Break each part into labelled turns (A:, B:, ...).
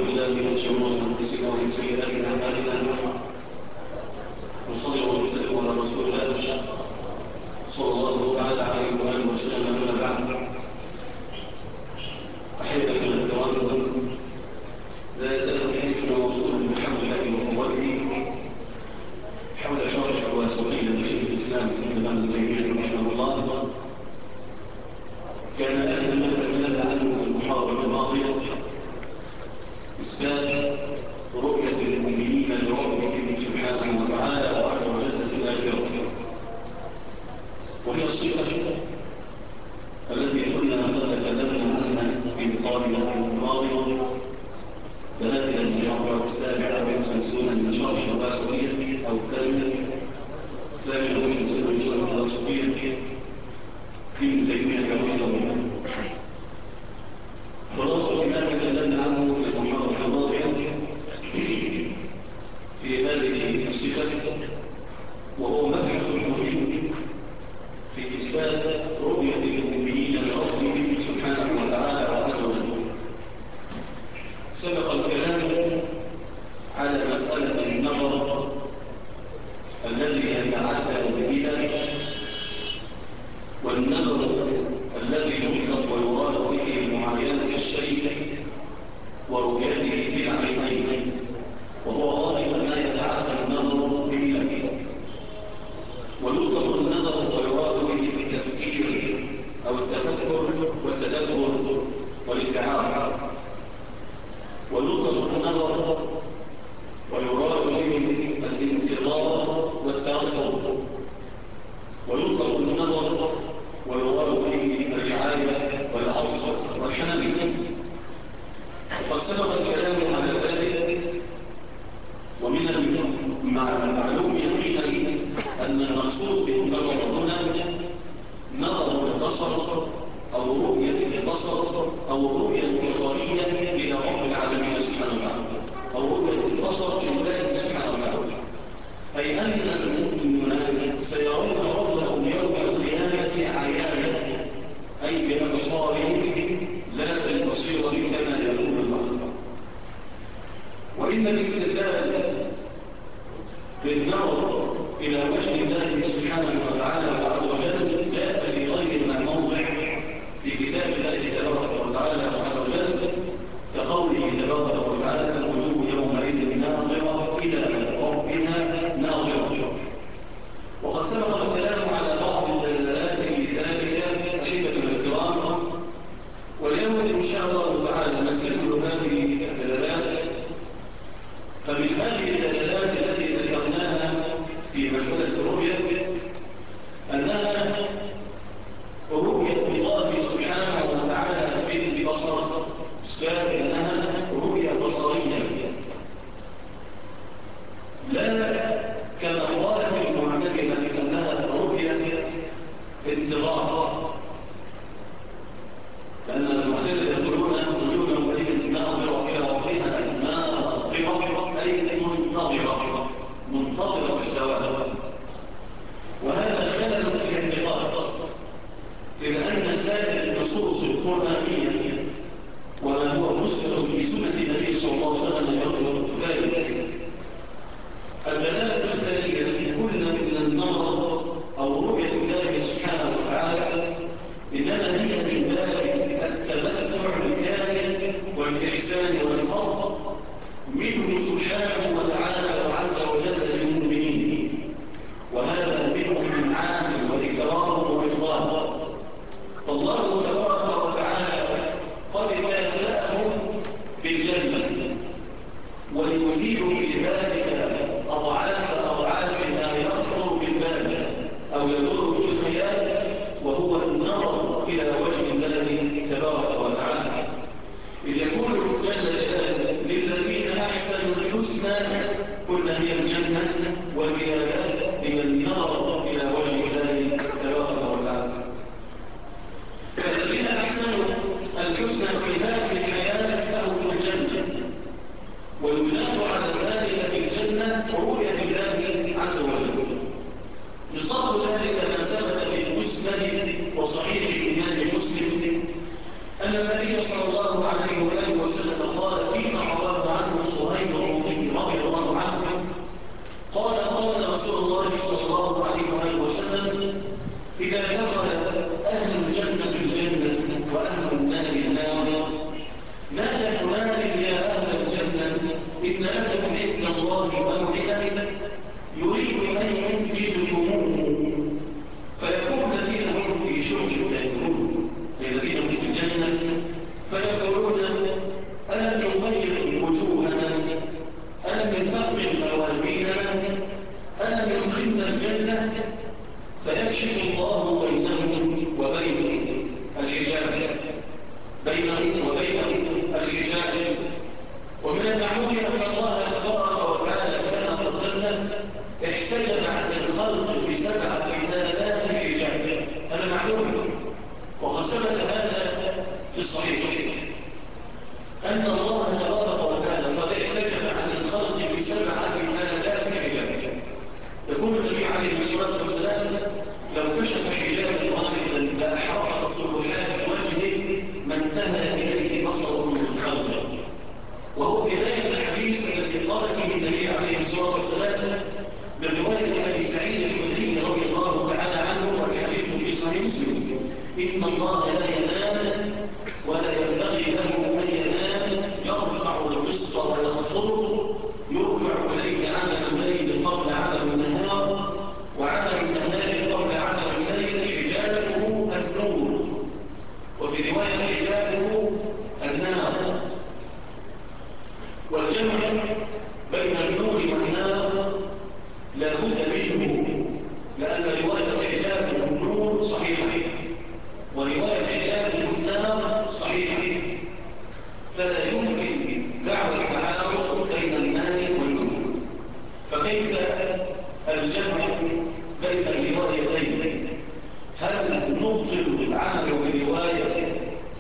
A: بالله من شرور انفسنا ومن سيئات اعمالنا. وصلى وسلم على رسول الله صلى الله تعالى عليه واله وسلم. اما بعد، احبتنا الكرام، لا يزال حديثنا موصولا بحول الله وقوته حول شرح واسطين لشيخ الاسلام ابن تيميه رحمه الله. كان اخر ما تكلمنا عنه في المحاضره الماضيه إثبات رؤية المؤمنين لربهم سبحانه وتعالى وعز وجل في الآخرة، وهي الصفة التي كنا قد تكلمنا عنها في لقائنا الماضي، بدأنا من المحاضرة السابعة والخمسون من شرح الواسطية أو الثامنة والخمسون من شرح الواسطية ابن تيمية رحمه الله. خلاصة ما تكلمنا عنه في المحاضرة الماضية في هذه الصفة، وهو مبحث مهم في إثبات رؤية المؤمنين لربهم سبحانه وتعالى وعز وجل. سبق الكلام على مسألة النظر الذي يتعدى بإلى، والنظر الذي يطلق ويراد به معاينة الشيء ورؤيته بالعينين، وهو غالبا ما يتعدى النظر به، ويطلق النظر ويراد به التفكير او التفكر والتدبر والاتعاظ، ويطلق النظر ويراد به الانتظار والترقب، ويطلق النظر ويراد به الرعايه والعطف والحنان. وقد سبق الكلام على ذلك، ومن المعلوم يقينا أن المقصود بالنظر هنا نظر البصر أو رؤية البصر أو الرؤية البصرية إلى رب العالمين سبحانه وتعالى، أو رؤية البصر لله سبحانه وتعالى، أي أن المؤمنون سيرون ربهم يوم القيامة عيانا، أي بأبصارهم لا بالبصيرة كما يقول البعض. وإن الاستدلال بالنظر إلى وجه الله سبحانه وتعالى وعز وجل جاء في غير ما موضع في كتاب الله تبارك وتعالى وعز وجل، كقوله تبارك وتعالى: وجوه يومئذ ناظرة إلى ربها ناظرة. وقد سبق الكلام على بعض الدلالات في ذلك أحبتنا الكرام، واليوم إن شاء الله تعالى نستكمل هذه الدلالات. فمن هذه الدلالات التي ذكرناها في مسألة الرؤية أنها رؤية الله سبحانه وتعالى بالبصر، إثبات أنها رؤية بصرية لا أن النبي صلى الله عليه وآله وسلم قال فيما رواه عنه صهيب الرومي رضي الله عنه قال رسول الله صلى الله عليه وآله وسلم إذا دخل أهل الجنة الجنة وأهل النار النار نادى مناد يا أهل الجنة إن لكم عند الله موعدا يريد أن ينجزكموه فيقول الذين هم في شغل فيقولون الذين هم في الجنة فيقولون ألم يغير وجوهنا ألم يثقل موازيننا ألم يدخلنا الجنة فيكشف الله بينهم وبين الحجاب ومن المعلوم أن الله تبارك وتعالى كما قدمنا احتجب عن الخلق ب7 آلاف حجاب. هذا معلوم وقد ثبت هذا في الصحيح أن الله تبارك وتعالى قد احتجب عن الخلق ب7 آلاف حجاب. يقول النبي عليه الصلاة والسلام لو كشف حجابا واحدا لأحرقت سبحات وجهه ما انتهى إليه بصره من الخلق. وهو بداية الحديث الذي قال فيه النبي عليه الصلاة والسلام برواية أبي سعيد الخدري رضي الله تعالى عنه والحديث في صحيح مسلم إن الله لا ينام ولا ينبغي له أن ينام يرفع القسط ويخفضه يرفع إليه عمل الليل قبل عمل النهار وعمل النهار قبل عمل الليل حجابه النور وفي رواية حجابه النار. والجمع بين النور والنار لا بد منه لأن رواية حجابه النور صحيحة ورواية حجابه النار صحيحة فلا يمكن دعوى التعارض بين الماء والنور. فكيف الجمع بين الروايتين؟ هل نبطل العمل برواية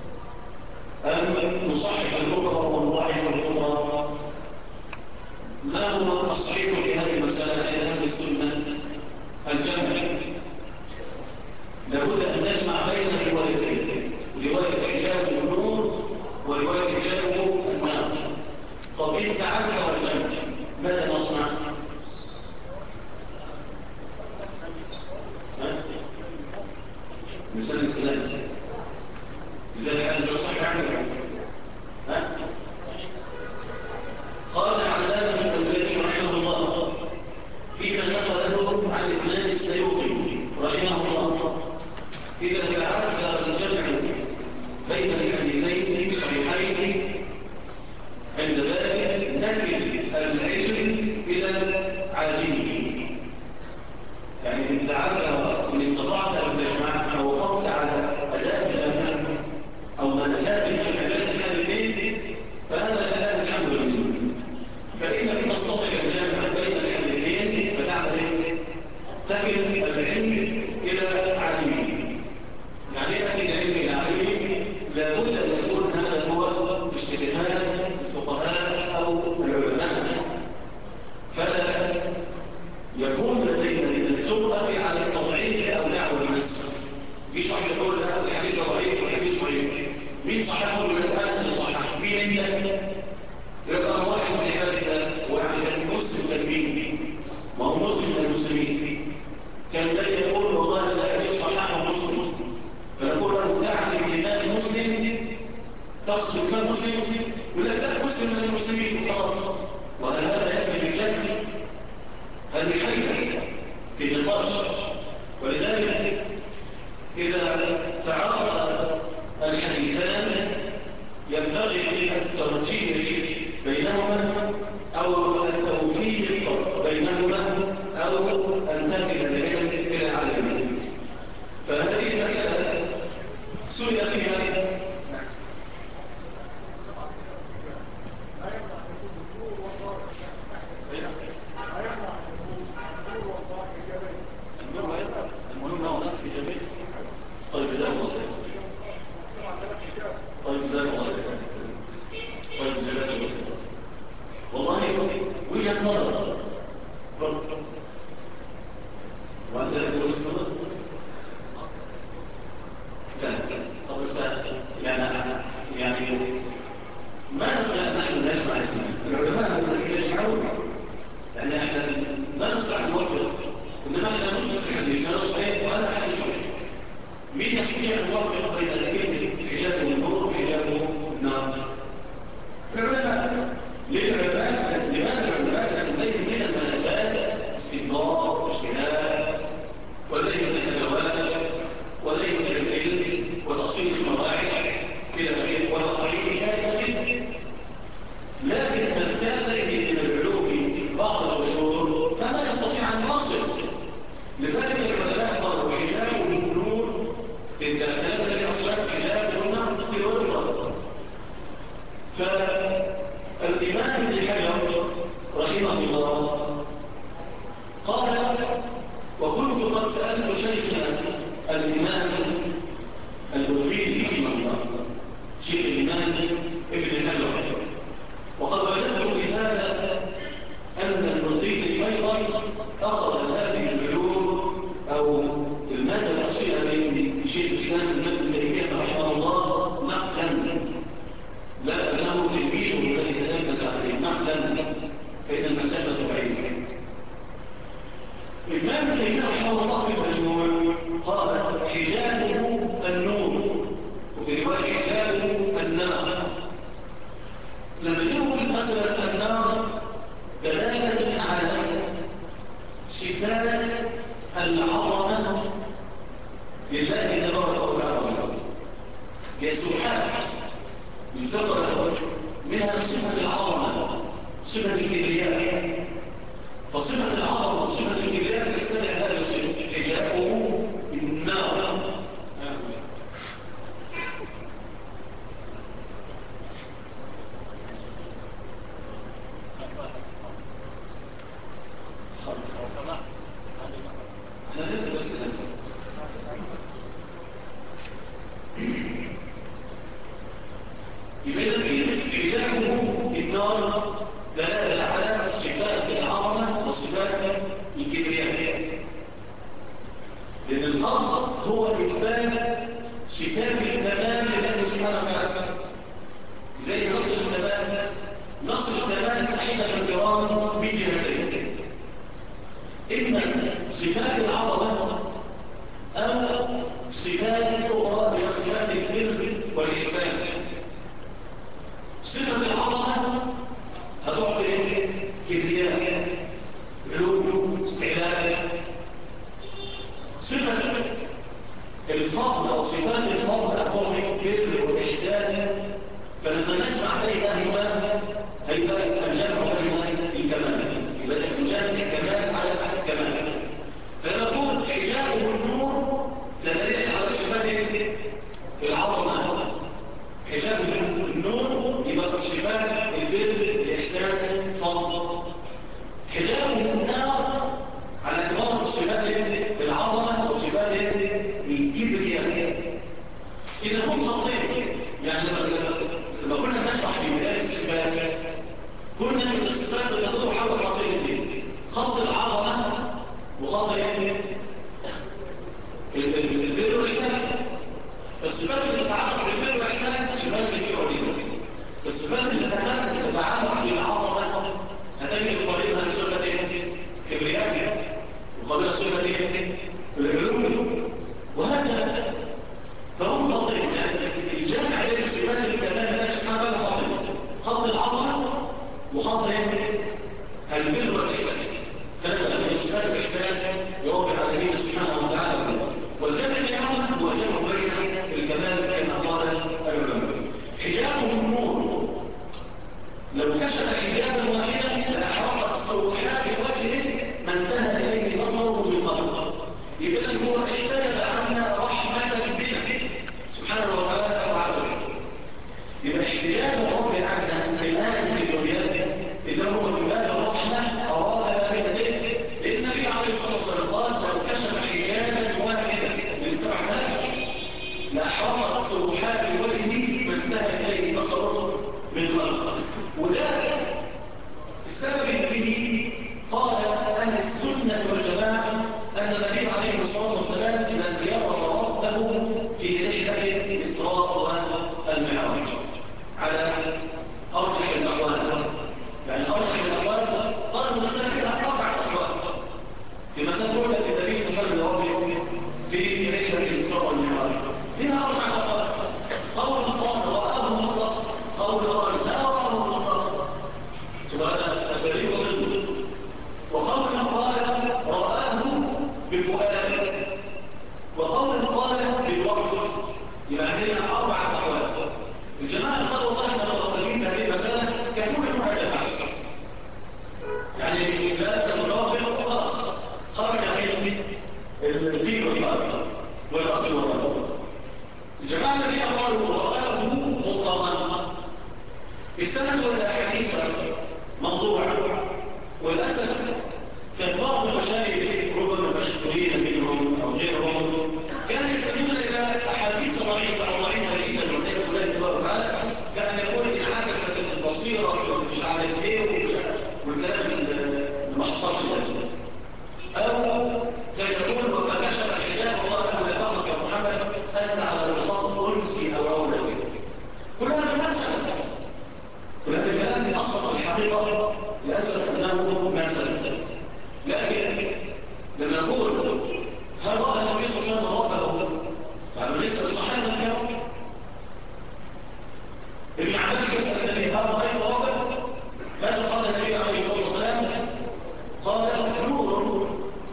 A: أم نصحح الأخرى ونضعف الأخرى؟ ما هو الصحيح في هذه المسألة في هذه السنة؟ الجمع لابد أن نجمع بين الروايتين رواية حجاب النور ورواية حجاب النار. طب إن تعذر الجمع ماذا نصنع؟ نسلم كلام إذا الحال صحيح عنه قال علامة الذي رحمه الله فيما نقله عن الإمام السيوطي رحمه الله إذا تعذر الجمع بين الحديثين الصحيحين عند ذلك نكل العلم إلى عالمه. يعني إن تعذر إن استطعت أن تجمع أو وقفت على أداء الجمع أو منهات في الحديث الحديثين فهذا لا الحمد لله. فإن لم تستطع الجمع بين الحديثين فتعمل إيه؟ تكل العلم إلى عالمه. يعني أكل العلم إلى عالمه لابد أن يكون هذا هو اجتهاد الفقهاء أو العلماء فلا يكون لدينا من الجرأة على التضعيف أو دعوة الناس يشرح يقول لا الحديث ضعيف والحديث صحيح مين صححه من الآن اللي صحح مين انت يبقى واحد من عباد الله ويعني كان مسلم تنبيه ما هو مسلم من المسلمين كان الذي يقول والله الحديث صححه مسلم فنقول له تعرف الإمام مسلم تصل كم مسلم يقول لك لا مسلم من المسلمين خلاص. وهل هذا يكفي في الجنة؟ هذه حيلة في النقاش. ولذلك إذا تعارض الحديثان ينبغي الترجيح بينهما أو التوفيق بينهما أو أن تنقل العلم إلى عالمه. فهذه المسألة سئل فيها المهم هو ضغط إيجابي. طيب جزاك الله خير. طيب جزاك الله خير. طيب جزاك الله خير. والله وجهة نظر وأنت لك وجهة نظر؟ لا طب يعني يعني ما نستطيع نحن نجمع العلماء الذين يجمعون، لأن احنا لا نستطيع أن نوفق، إنما احنا نوفق الحديث هذا صحيح وهذا حديث صحيح. مين يستطيع أن يوفق بين كلمة حجابه النور وحجابه النار؟ العلماء. للعلماء لماذا العلماء؟ لأن لديهم من الملكات استنباط واجتهاد، ولديهم من الأدوات، ولديهم من العلم وتأصيل القواعد إلى آخره وتقعيدها كثير. لكن من كان لديه من العلوم بعض القشور فما يستطيع أن يصل. لذلك العلماء قالوا حجابه النور إذا كان لأصلاف حجابه النار في الوفرة. فالإمام ابن حجر رحمه الله قال: وكنت قد سألت شيخنا الإمام البلقيني رحمه الله، شيخ الإمام ابن حجر، وقد وجدت لهذا أن البلقيني أيضا أخذ هذه العلوم أو المادة الأصيلة من شيخ الإسلام ابن تيمية رحمه الله نقلا، لا أنه تلميذه الذي تلمس عليه نقلا، فإن المسافة بعيدة. الإمام ابن تيمية رحمه الله في المجموع قال: حجابه النور، وفي رواية حجابه النار. لما نقول مثلا النار دلالة على صفات العظمة لله تبارك وتعالى، هي سبحانه يستقر منها صفة العظمة، صفة الكبرياء. فصفة العظمة وصفة الكبرياء تستدعي هذا الصفة حجابه النار. يبقى حجابه النار دلالة على صفات العظمة وصفات الكبرياء، لأن الأصل هو إثبات صفات الكمال لله سبحانه وتعالى. زي نصر الكمال، نصر الكمال أحيانا الكرام من جهتين: إما صفات العظمة أو صفات أخرى هي صفات البر والإحسان. صفة العظمة هتعطي كبرياء، علو، استعلاء. صفة الفضل أو صفات الفضل هتعطي بر والإحسان. فلما نجمع بينهما هيبقى الجمع بين الكمال، يبقى الجمع الكمال على الكمال. فلما نقول حجابه النور دليل على صفات العظمة، حجابه النور يبقى صفات البر، الإحسان، فضل. حجابه النار على اعتبار صفات العظمة وصفات الكبرياء. إذا هم خطين، يعني لما كنا نشرح في بداية الصفات كنا من الصفات بتدور حول خطين: خط العظمة وخط البر والإحسان. الصفات اللي تتعلق بالبر والإحسان صفات كثيرة جدا. الصفات اللي تتعلق بالعظمة هتجد قريبها صفة كبرياء، وقريبها صفة العلوم، وهكذا. فهم خطين، يعني الجامع بين الصفات الكمال لا سبحانه وتعالى خطين: خط العظمة وخط البر والإحسان. كلمة من صفات الإحسان يربي عليه سبحانه وتعالى، والجمع بينهما هو جمع بين الكمال كما قال العلماء. حجابه النور، لو كشف حجابا واحدا لأحرقت فروحات وجهه ما انتهى إليه بصره بالقلب. يبقى هو احتجب عنا رحمة بنا سبحانه وتعالى وعزوه. يبقى احتجاب الرب عنا الآن في الدنيا اللي هو من باب الرحمة أراد بنا، لأن النبي عليه الصلاة والسلام قال: لو كشف حجابا واحدا من سبع ملائكة لأحرقت فروحات وجهه ما انتهى إليه بصره بالقلب. وده السبب الذي قال أهل السنة والجماعة أن النبي عليه الصلاة والسلام لم يرى ربه في رحلة الإسراء والمعراج. استندوا إلى أحاديث موضوعة، وللأسف كان بعض المشايخ ربما المشهورين منهم أو غيرهم كانوا يستندون إلى أحاديث ضعيفة أو ضعيفة جدا والعياذ بالله تبارك وتعالى، كان يقول انعكست البصيرة مش عارف إيه والكلام اللي ما حصلش ده، أو كان يقول وكشف الحجاب الله له لا تخف يا محمد أنت على الوسط أنسي أو أولى. كل هذا ما سلم، كل هذا الكلام أصلا الحقيقة للأسف أنه ما سلم. لكن لما نقول هل رأى النبي صلى الله عليه وسلم ربه؟ يعني ليس الصحابة اليوم ابن عباس يسأل النبي هل رأيت ربه؟ ماذا قال النبي عليه الصلاة والسلام؟ قال نور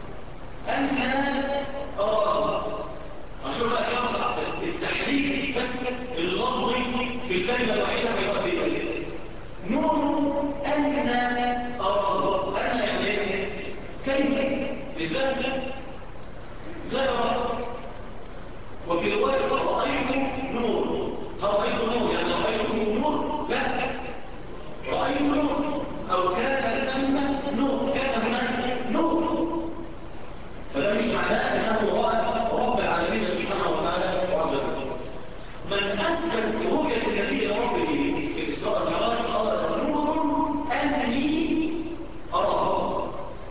A: أنا أراه. أشوف بقى يرفع التحريك بس اللفظي في الكلمة الوحيدة هيؤدي إليه نور أنا أراه. أنا يعني كيف؟ لذلك زي أراه. وفي رواية رأيت نور. رأيت نور يعني رأيته نور؟ لا، رأيت نور أو كان ثم نور، كان هناك نور. فده مش معناه أنه رب العالمين سبحانه وتعالى وعز وجل. من أثبت رؤية النبي ربه في الإسراء والمعراج قال نور أني أراه،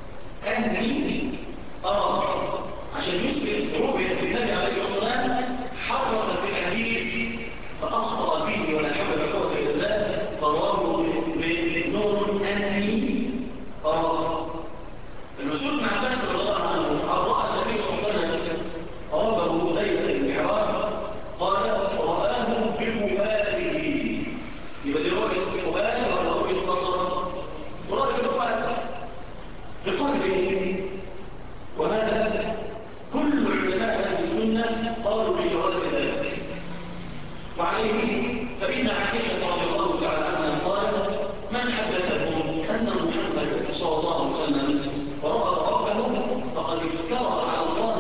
A: أني أراه، عشان يثبت رؤية النبي عليه الصلاة والسلام. حرف في الحديث فأخطأ فيه ولا حول ولا قوة إلا بالله، فراه من نور أني أراه. المسؤول ابن عباس رضي الله عنه رأى النبي صلى الله عليه وسلم ربه ليلة المحراب، قال رآه بفؤاده. يبقى دي رؤية فؤاد ولا رؤية بصر؟ رؤية فؤاد بقلبه. وهذا كل علماء أهل السنة قالوا بجواز ذلك. وعليه فإن عائشة رضي الله تعالى عنها قالت من حدثكم أن محمد صلى الله عليه وسلم ورأى ربه فقد افترى على الله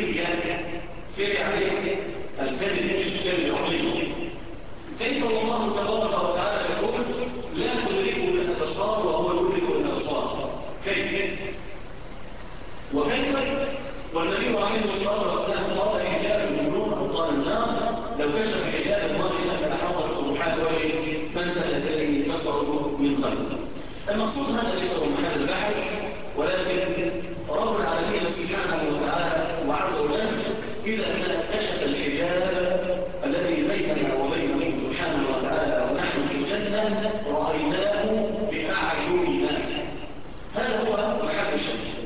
A: فريا عليه الكذب عظيم. كيف الله تبارك وتعالى يقول لا تدركه الأبصار وهو يدرك الأبصار؟ كيف؟ وكيف والنبي عليه الصلاة والسلام قال حجاب النور أو قال النار لو كشف حجاب الله إلى أحاط سبحانه وجهه فانتهت إليه بصره من خلقه. المقصود هذا ليس هو محل البحث، ولكن رب العالمين سبحانه وتعالى وعز وجل إذا ما كشف الحجاب الذي بيننا وبينه سبحانه وتعالى ونحن في الجنة رأيناه بأعيننا. هذا هو محل الشيء.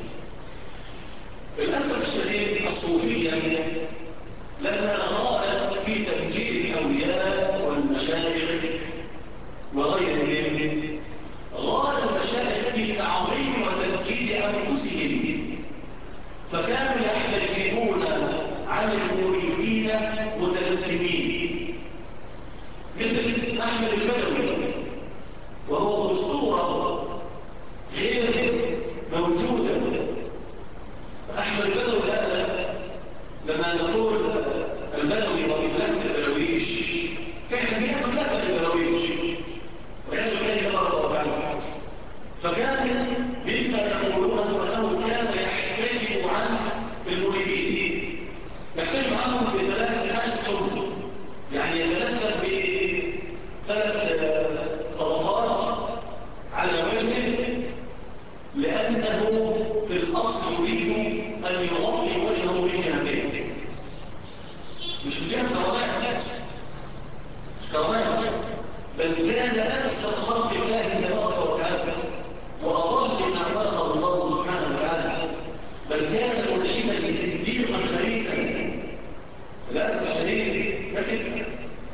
A: للأسف الشديد الصوفية لما غالت في تمجيد الأولياء والمشايخ وغيرهم، غال المشايخ في تعظيم وتمجيد أنفسهم، فكانوا يحتجبون عن المريدين متلثمين مثل أحمد البدوي، وهو أسطورة غير موجودة. أحمد البدوي هذا لما نقول البدوي ومملكة الدراويش فعلا هي مملكة الدراويش ويحصل إليه الله تعالى. فكان مما يقولونه أنه كان يحتجب عن المريدين، يحتجب عنهم بثلاث ألسن، يعني يتلذذ بثلاث طبقات على وجهه، لأنه في الأصل يريد أن يغطي وجهه من جهتين، مش من جهة كرامات، مش كرامات، بل كان أكثر خلق الله تبارك وتعالى وأضل ما خلقه الله سبحانه وتعالى، بل كان ملحدا زنديقا خبيثا للأسف الشديد. لكن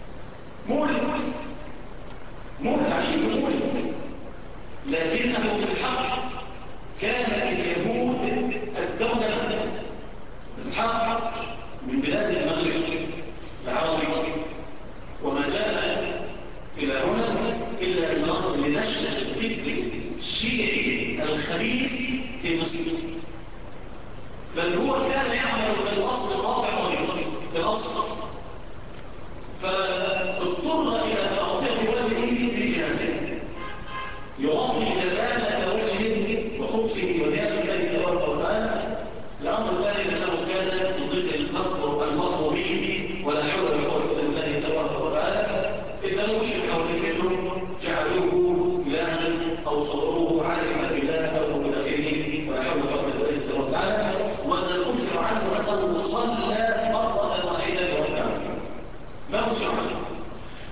A: مولد عجيب مولد، لكنه في الحق كان اليهود الدولة الحق من بلاد المغرب العربي، وما جاء إلى هنا إلا لنشر الفكر الشيعي الخبيث في مصر، بل هو كان يعمل في الأصل قاطع طريق في الأصل، فاضطر إلى تغطية وجهه بجهته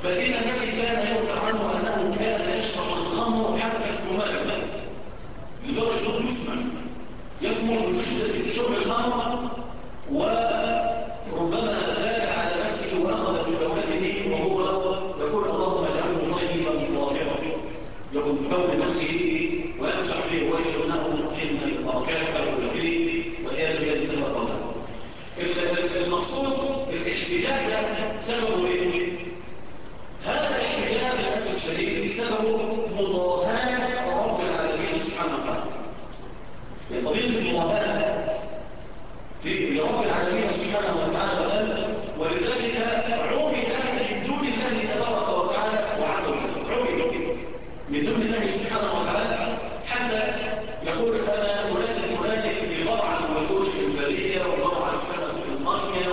A: بل إن الذي كان يؤثر عنه أنه كان يشرب الخمر حتى الثمار لدرجة يسمع من شدة شرب الخمر، وربما بال على نفسه وأخذ ببوله وهو يقول اللهم اجعله طيبا طاهرا، يقول ببول نفسه ويمسح به وجهه انه من البركات والخير والعياذ بالله تبارك وتعالى. المقصود الاحتجاج ده سببه ايه؟ هذا الاحتجاج للاسف الشديد سببه مضاهاة رب العالمين سبحانه وتعالى. قضية المضاهاة في رب العالمين سبحانه وتعالى، ولذلك عبد من دون الله تبارك وتعالى وعز وجل، عبد من دون الله سبحانه وتعالى حتى يقول انا فلان اللي برعى الوحوش في البريه وبرعى السمك في الميه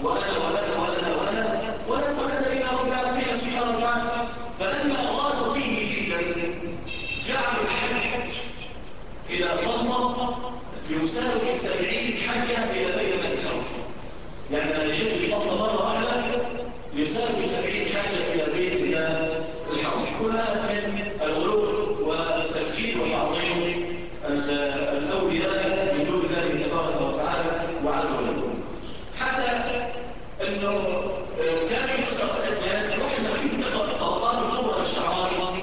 A: وانا فكان الى رب العالمين سبحانه وتعالى. فلما ارادوا فيه جدا جعلوا الحج اذا ضمن يساوي 70 حجه الى بيت الحرم، يعني لما يجب الفضل مره واحده يساوي 70 حجه الى بيت الله الحرم. كل هذا من الغلو والتفكير وتعظيم الاولياء من دون الله تبارك وتعالى وعز وجل. حتى انه كان يسرق الواحد لما يجي يقرا الطبقات الكبرى للشعراني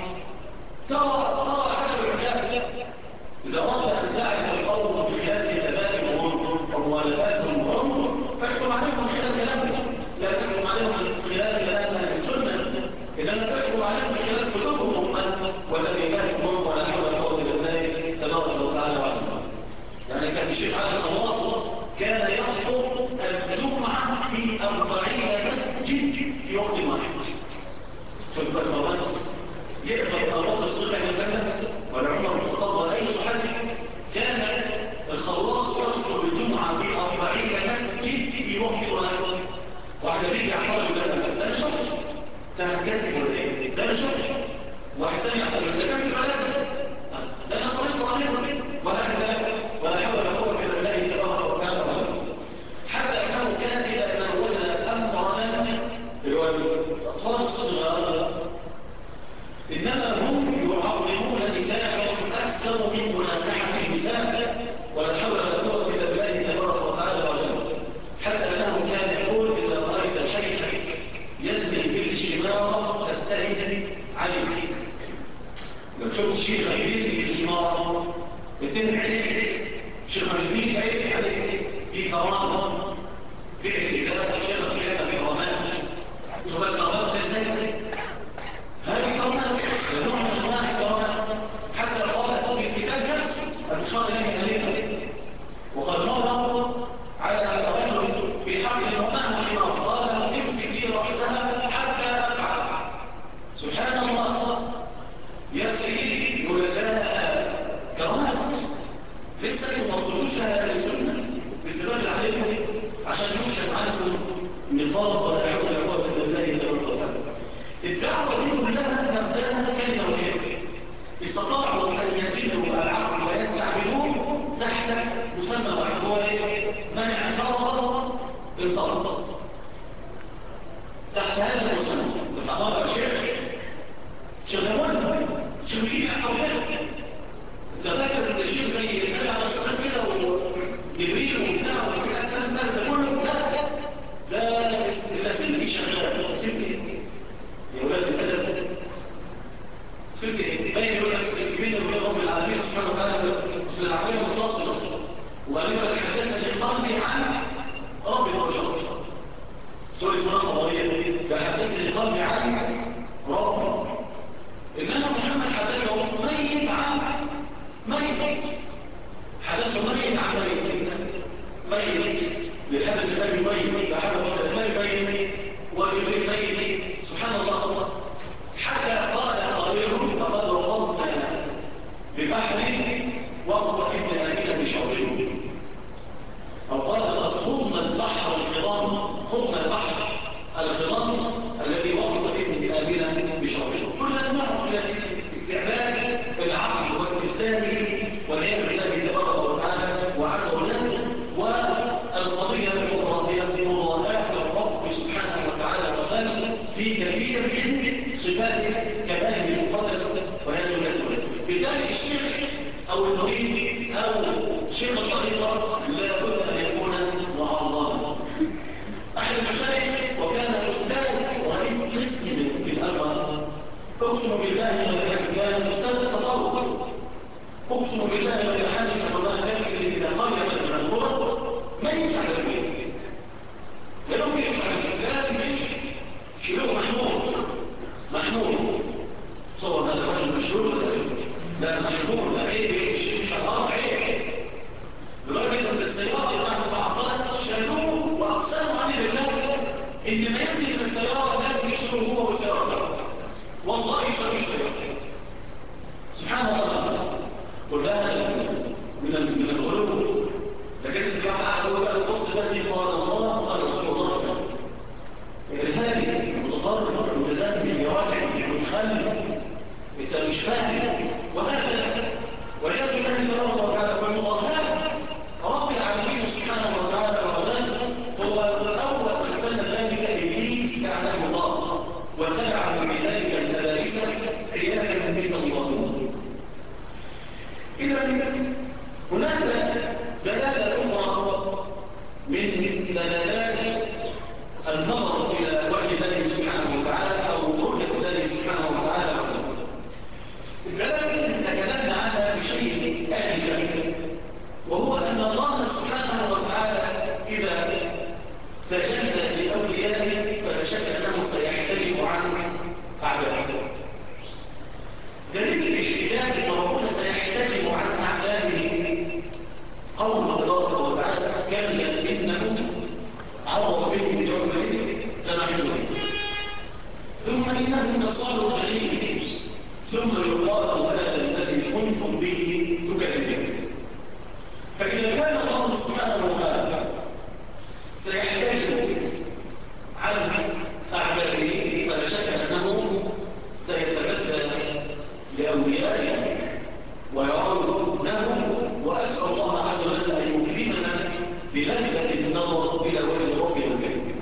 A: ترى حاجه العجاب. اذا وضعت الداعي القوم بخلال كتاباتهم ومؤلفاتهم هم تحكم عليهم من خلال كلامهم، لا تحكم عليهم من خلال كلام اهل السنه، انما تحكم عليهم من خلال كتبهم وتاليفاتهم ولا حول ولا قوه الا بالله تبارك وتعالى وعلا. يعني كان الشيخ علي الخواص كان يخطب الجمعه في 40 مسجد في وقت واحد. شوف بقى المرات يقدر أوراق الصلح المكانة ولا عمر بن الخطاب ولا أي صحابي كان الخواص يخطب الجمعة في 40 مسجد في وقت واحد. واحد بيجي يعترض يقول ده أنا شفت ده أنا كاسب ولا إيه؟ ده أنا شفت. واحد ثاني يعترض ده كان في بلد ده أنا صليت قريب وهكذا ولا حول ولا قوة إلا بالله تبارك وتعالى. حتى أنه كان إذا ما وجد أمرا اللي هو الأطفال الصغار إنما هم يعظمون نكاحهم أكثر من مناكحة النساء ولا حول ولا قوة إلا بالله تبارك وتعالى وجل. حتى أنه كان يقول إذا رأيت شيخك يزني بالحمار فاتهم عليك. لو شفت شيخ يزني بالحمار اتهم عليك، شيخ مجزيك عيب عليك في كرامة فعل لا شيخ بيعمل كرامات. شوف الكرامات ازاي هذه كرامات نوع من انواع الكرامات. حتى قال في الكتاب نفسه المشار اليه علينا وقد مر على رجل في حقل ومعه حمار قال امسك لي راسها حتى افعل. سبحان الله يا سيدي يقول لنا كرامات لسه ما وصلوش لها السنه بالزبال عليكم عشان يوشك عنكم نفاق ولا حول ولا قوه الا بالله تبارك وتعالى. الدعوة دي كلها مبدأها كلمة واحدة، استطاعوا أن يزيدوا العقل ويستعملوه تحت مسمى واحد هو إيه؟ من اعترض بالطرد. تحت هذا المسمى بالحضارة يا شيخ يقول شيخ يجيب أحوالك. أنت فاكر إن الشيخ زي النبي على السلام كده وجبريل وبتاع وكده الكلام ده كله؟ لا ده سلكي شغال سلكي يا ولاد الأدب. سلك ايه؟ باين يقول لك سلك بين وبين رب العالمين سبحانه وتعالى اصل العمليه متصله وقالوا لك حدثني قلبي عن رب البشر. سورة الخضرية فحدثني قلبي عن رب. انما محمد حدثه ميت عن ميت، حدثه ميت عن ميت للحدث النبي ميت لحدث النبي ميت وجبريل ميت. سبحان الله. حتى قال قائلهم لقد وقفنا ببحر وقف ابن آمنة بشعره، أو قال لقد خضنا البحر الخضام، خضنا البحر الخضام الذي وقف ابن آمنة بشعره. كل أنواع من استعمال العقل واستخدامه والعياذ بالله تبارك وتعالى وعز وجل. والقضية الأخرى هي مضاهاة الرب سبحانه وتعالى وقال في كثير جميع صفات كماله المقدس ويزن له. بالتالي الشيخ أو المريد أو شيخ الطريقة لا بد أن يكون معظما. أحد المشايخ وكان أستاذ رئيس قسم في الأزهر، أقسم بالله من الأسلام أستاذ التصوف، أقسم بالله من الحادث وما كان إذا قرية من القرى ما يمشي على البيت، لا يمكن يمشي على البيت، لازم يمشي شلوه محمود صور هذا الرجل مشلول ولا لا محمود، لا عيب يمشي على الأرض، عيب لدرجة أن السيارة بتاعته تعطلت شالوه وأقسموا عليه بالله إن ما ينزل من السيارة لازم يشتروا هو والسيارة، والله يشتروا السيارة. سبحان الله، كلها من الغلو. لكن الجماعة قالوا بقى القصد الذي قال الله وقال رسول الله إرهابي متطرف متزمت يراجع متخلف، أنت مش فاهم وهكذا. والعياذ بالله تبارك وتعالى. فالمظاهرات رب العالمين سبحانه وتعالى هو الأول من سن ذلك إبليس لعنه الله وتبعه في ذلك التباريس عياذا من الله. إذا هناك دلالة أخرى من دلالات النظر إلى وجه الله سبحانه وتعالى أو رؤية الله سبحانه وتعالى. الدلالة التي تكلمنا عنها في شيء آنفا، وهو أن الله سبحانه وتعالى إذا تجلى لأوليائه فلا شك أنه سيحتجب عن أعدائه. دليل الاحتجاج أن ربنا سيحتجب عن أعدائه قول تبارك وتعالى كلا إنهم عرض بهم يومئذ لمحجوبون ثم إنهم لصالوا الجحيم ثم يقال هذا الذي كنتم به تكذبون. فإذا كان الله سبحانه وتعالى سيحتجب عن أعدائه فلا شك أنه سيتبدل لأوليائه ويرونهم. وأسأل الله عز وجل أن يكرمنا بلذة النظر إلى وجه ربنا الكريم.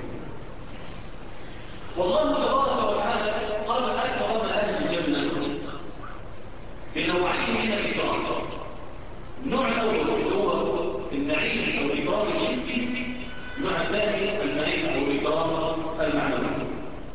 A: والله تبارك وتعالى قال أكرم أهل الجنة بنوعين من الإكرام. النوع الأول هو النعيم أو الإكرام الحسي، النوع الثاني النعيم أو الإكرام المعنوي.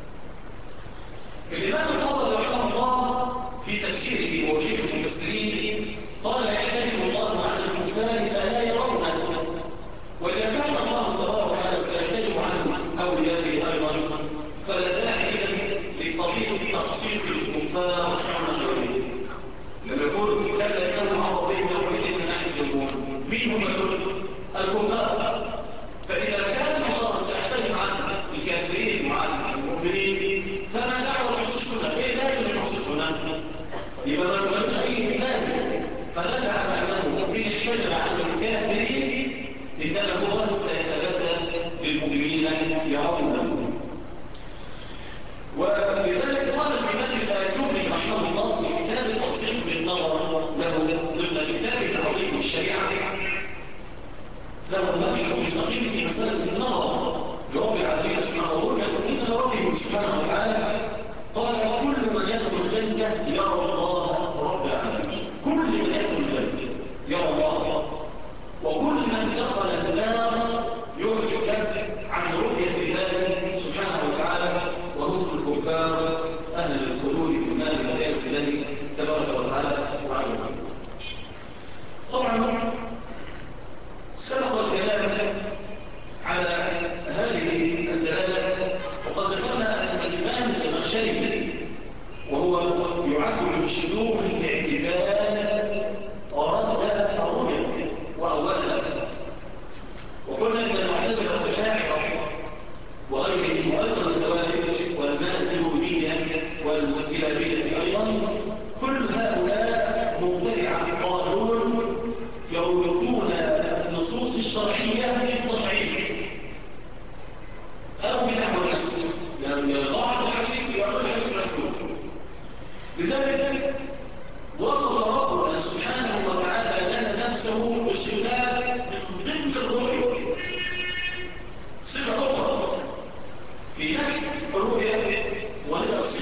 A: الإمام الفضل رحمه الله في تفسيره وشيخ المفسرين قال يحتجب الله عن الكفار فلا يرونه. وإذا كان الله تبارك وتعالى سيحتجب عن أوليائه أيضا فلا داعي لقضية تخصيص الكفار عن الغير. لما يقول كلا يكون عرضين يومئذ من ناحية الجمهور، مين هم دول؟ الكفار. فإذا كان الله سيحتجب عن الكافرين وعن المؤمنين فما دعوة تخصيصنا؟ إيه لازم تخصيصنا؟ يبقى ما نقولش أي لازم. فدل على أنه إن احتجب عن الكافرين إنما هو سيتبدل للمؤمنين يرونه. ولذلك قال الإمام الآجوري رحمه الله في كتاب التصديق بالنظر له ضمن كتابه العظيم الشريعة له المنهج المستقيم في مسألة النظر لرب العالمين سبحانه وتعالى لربه سبحانه وتعالى. قال كل من يدخل الجنة يرى الله رب العالمين، كل من يدخل الجنة يرى الله، وكل من دخل النار يحجب عن رؤية الله سبحانه وتعالى وهم الكفار أهل الخلود في النار والعياذ بالله تبارك وتعالى وعز وجل. طبعا سبق الكلام على هذه الدلالة، وقد ذكرنا أن الإمام الزمخشري وهو يعد من شيوخ الاعتزال ورد الرؤية وأولها. وقلنا إن المعتزلة والأشاعرة وغيرهم وأيضا الخوارج والماتريدية والكلابية أيضا كل هؤلاء مبتدعة قائلون يردون النصوص الشرعية ضعيفة أو بنحو النفس، يعني ضعف الحديث يعود الحديث مكتوب. لذلك وصل ربنا سبحانه وتعالى لنا نفسه بصفات من ضمن الرؤية، صفة أخرى في نفس الرؤية وهي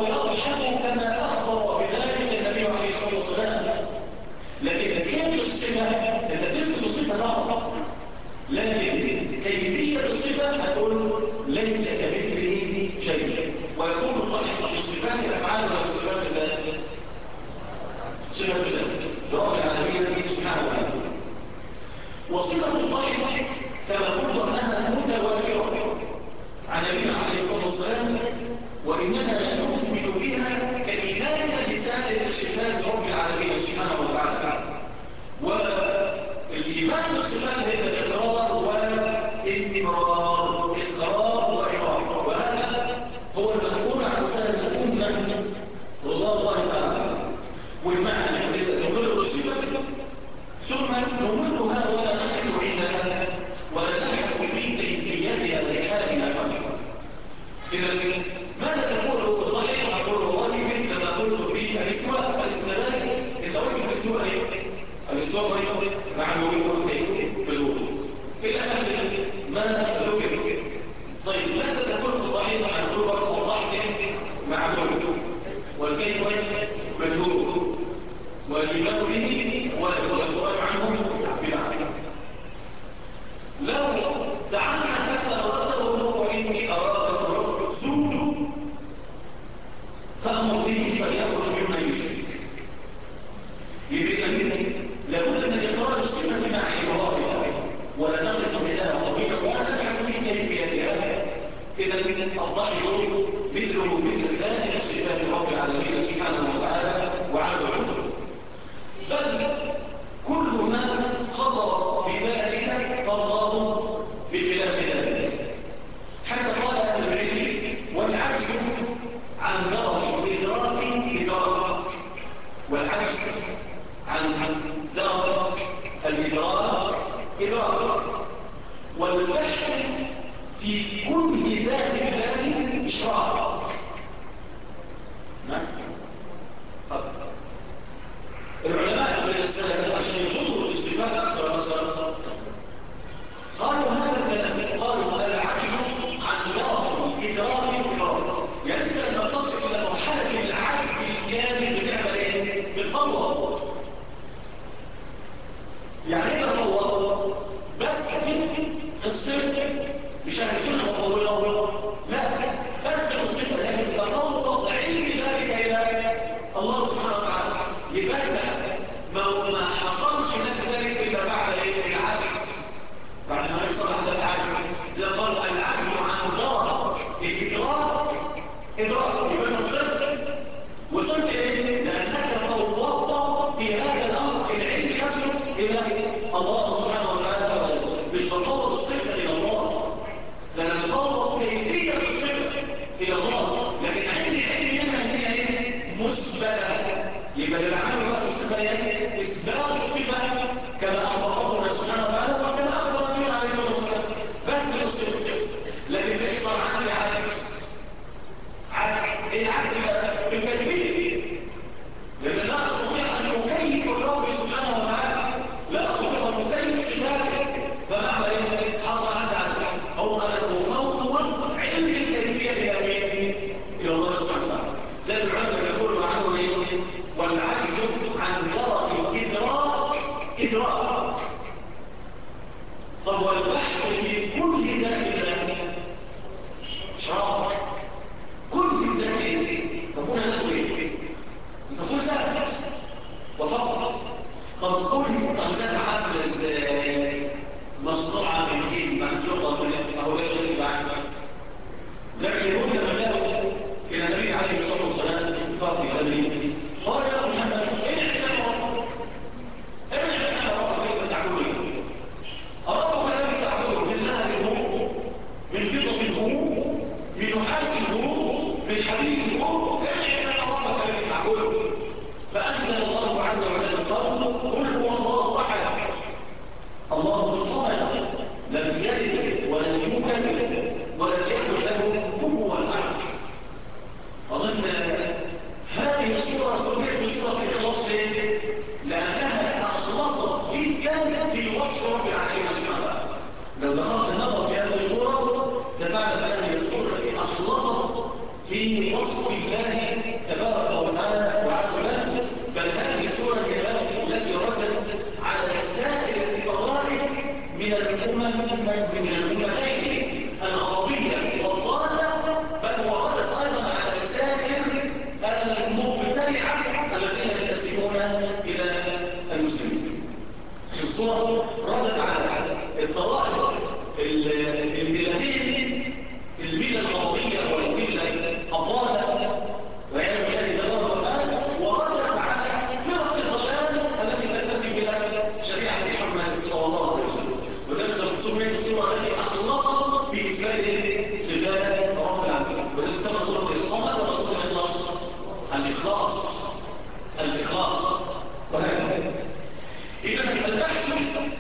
A: ويضحك كما أخبر بذلك النبي عليه الصلاة والسلام. لكن كيف الصفة؟ أنت تثبت صفة فقط، لكن كيفية الصفة هتقول ليس كمثله شيء. ويكون الضحك من صفات الأفعال ولا من صفات الذات؟ صفة الذات لرب العالمين سبحانه وتعالى. وصفة الضحك كما قلت أنها متواترة عن النبي عليه الصلاة والسلام، وإننا نؤمن بها كإيماننا بسائر صفات رب العالمين سبحانه وتعالى. والإيمان بالصفات هي الإقرار والإقرار، إقرار وإقرار، وهذا هو المنقول عن سلف الأمة رضوان الله تعالى. والمعنى نقر بالصفة ثم نمرها ولا نقف عندها ولا نبحث في كيفيتها لحالنا فقط. إذا ماذا تقول في الضحك؟ أقول والله مثل ما قلت في الاستواء. الاستواء أنت قلت في الاستواء إيه؟ الاستواء معلوم وكيف مجهول إلى آخر ما ذكر. طيب ماذا تقول في الضحك؟ هنقول الضحك معلوم والكيف مجهول والإيمان به والسؤال عنه بدعة. لو دعنا أكثر وأكثر وإني أراد الرب سوء فأمر به فليخرج مما يشرك. يبقى لابد من إخراج الصفة مع إقرارها ولا نقف عندها طويلا ولا نبحث في كيفيتها. إذا الضحك مثله مثل سائر صفات رب العالمين سبحانه وتعالى وعز وجل. بل كل ما خطر بذلك فالله بخلاف ذلك. حتى قال أهل العلم والعجز عن درك إدراك إدراك، والعجز عن درك الإدراك إدراك، والبحث في كل ذات الله إشراك. نعم. العلماء من السلف عشان ينظروا للصفات أكثر وأكثر قالوا هذا الكلام، قالوا العجز عن درك إدراك إدراك، يعني أنت لما تصل إلى مرحلة العجز الكامل بتعمل إيه؟ بتفوض. يعني إيه بتفوض؟ بس الصفة مش هنسيبها مطولة، لا بس الصفة لكن تفوض علم ذلك إلى الله سبحانه وتعالى. يبقى ما حصلش ذلك إلا بعد العجز، بعد ما يحصل هذا العجز. زي قال العجز عن درك الإدراك إدراك، يبقى وصلت إيه؟ لأنك فوضت في هذا الأمر العلم نفسه إلى الله سبحانه وتعالى. مش بفوض الصفة إلى الله، ده أنا بفوض كيفية الصفة إلى الله، لكن عندي علم منها هي إيه؟ مثبتة. يبقى اللي بعمله بقى الصفة إيه؟ إثبات الصفة كما أخبر ربنا سبحانه وتعالى وكما أخبر النبي عليه الصلاة والسلام، بس الصفة. لكن بيحصل عندي عكس. عكس إيه العكس بقى؟ الكيفية. لأن لا أستطيع أن أكيف الرب سبحانه وتعالى، لا أستطيع أن أكيف صفاته، فمعنى إيه؟ حصل عندي عكس. أو أنا أفوض علم الكيفية إلى مين؟ إلى الله سبحانه وتعالى. ده العلماء يقولوا عنه إيه؟ والعجز عن درك إدراك إدراك. طب والبحث في كل ذات شرط كل ذات ربنا نقول إيه؟ تقول ذات وفقط. طب كل ذات عامله إزاي؟ مصنوعة من إيه؟ مخلوقة من أهو لا شيء بعد. لكن يقول لما جاءوا إلى النبي عليه الصلاة والسلام فرق غني قال يا محمد إنحنا ربك كيف تعبدون؟ أربك الذي تعبدون من ذهب هو، من فضة هو، من نحاس هو، من حديث هو، إنحنا ربك الذي تعبدون. فأنزل الله عز وجل قال قل هو الله أحد الله الصمد لم يلد ولم يولد ولم يكن له كفوا أحد. أظن هذه الصورة من المنهجين الغربية والضالة، بل هو رد أيضا على سائر المبتدعة الذين ينتسبون إلى المسلمين. في الصورة ردت على الطوائف الملتين، الملة الغربية والملة الضالة وعياذ بالله تبارك وتعالى، وردت على فرق الضلال التي تنتسب إلى شريعة محمد صلى الله عليه وسلم. وذلك سميت السورة التي أخلصت بإثبات صفات رب العالمين، وذلك سمى سورة الصمد ورسول الإخلاص. الإخلاص وهكذا. إذا البحث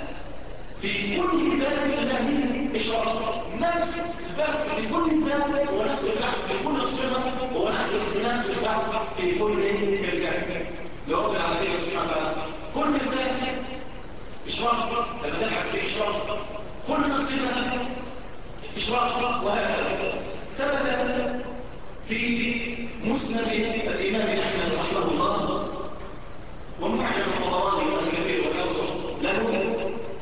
A: في كل ذات الله إشراق، نفس البحث في كل ذات ونفس البحث في كل صفة، ونفس البحث في كل الكائن لرب العالمين سبحانه وتعالى. كل ذات إشراق لما تبحث في إشراق، كل صفة إشراق وهكذا. ثبت في مسند الإمام أحمد رحمه الله ومعجم الطبراني الكبير والأوسط له،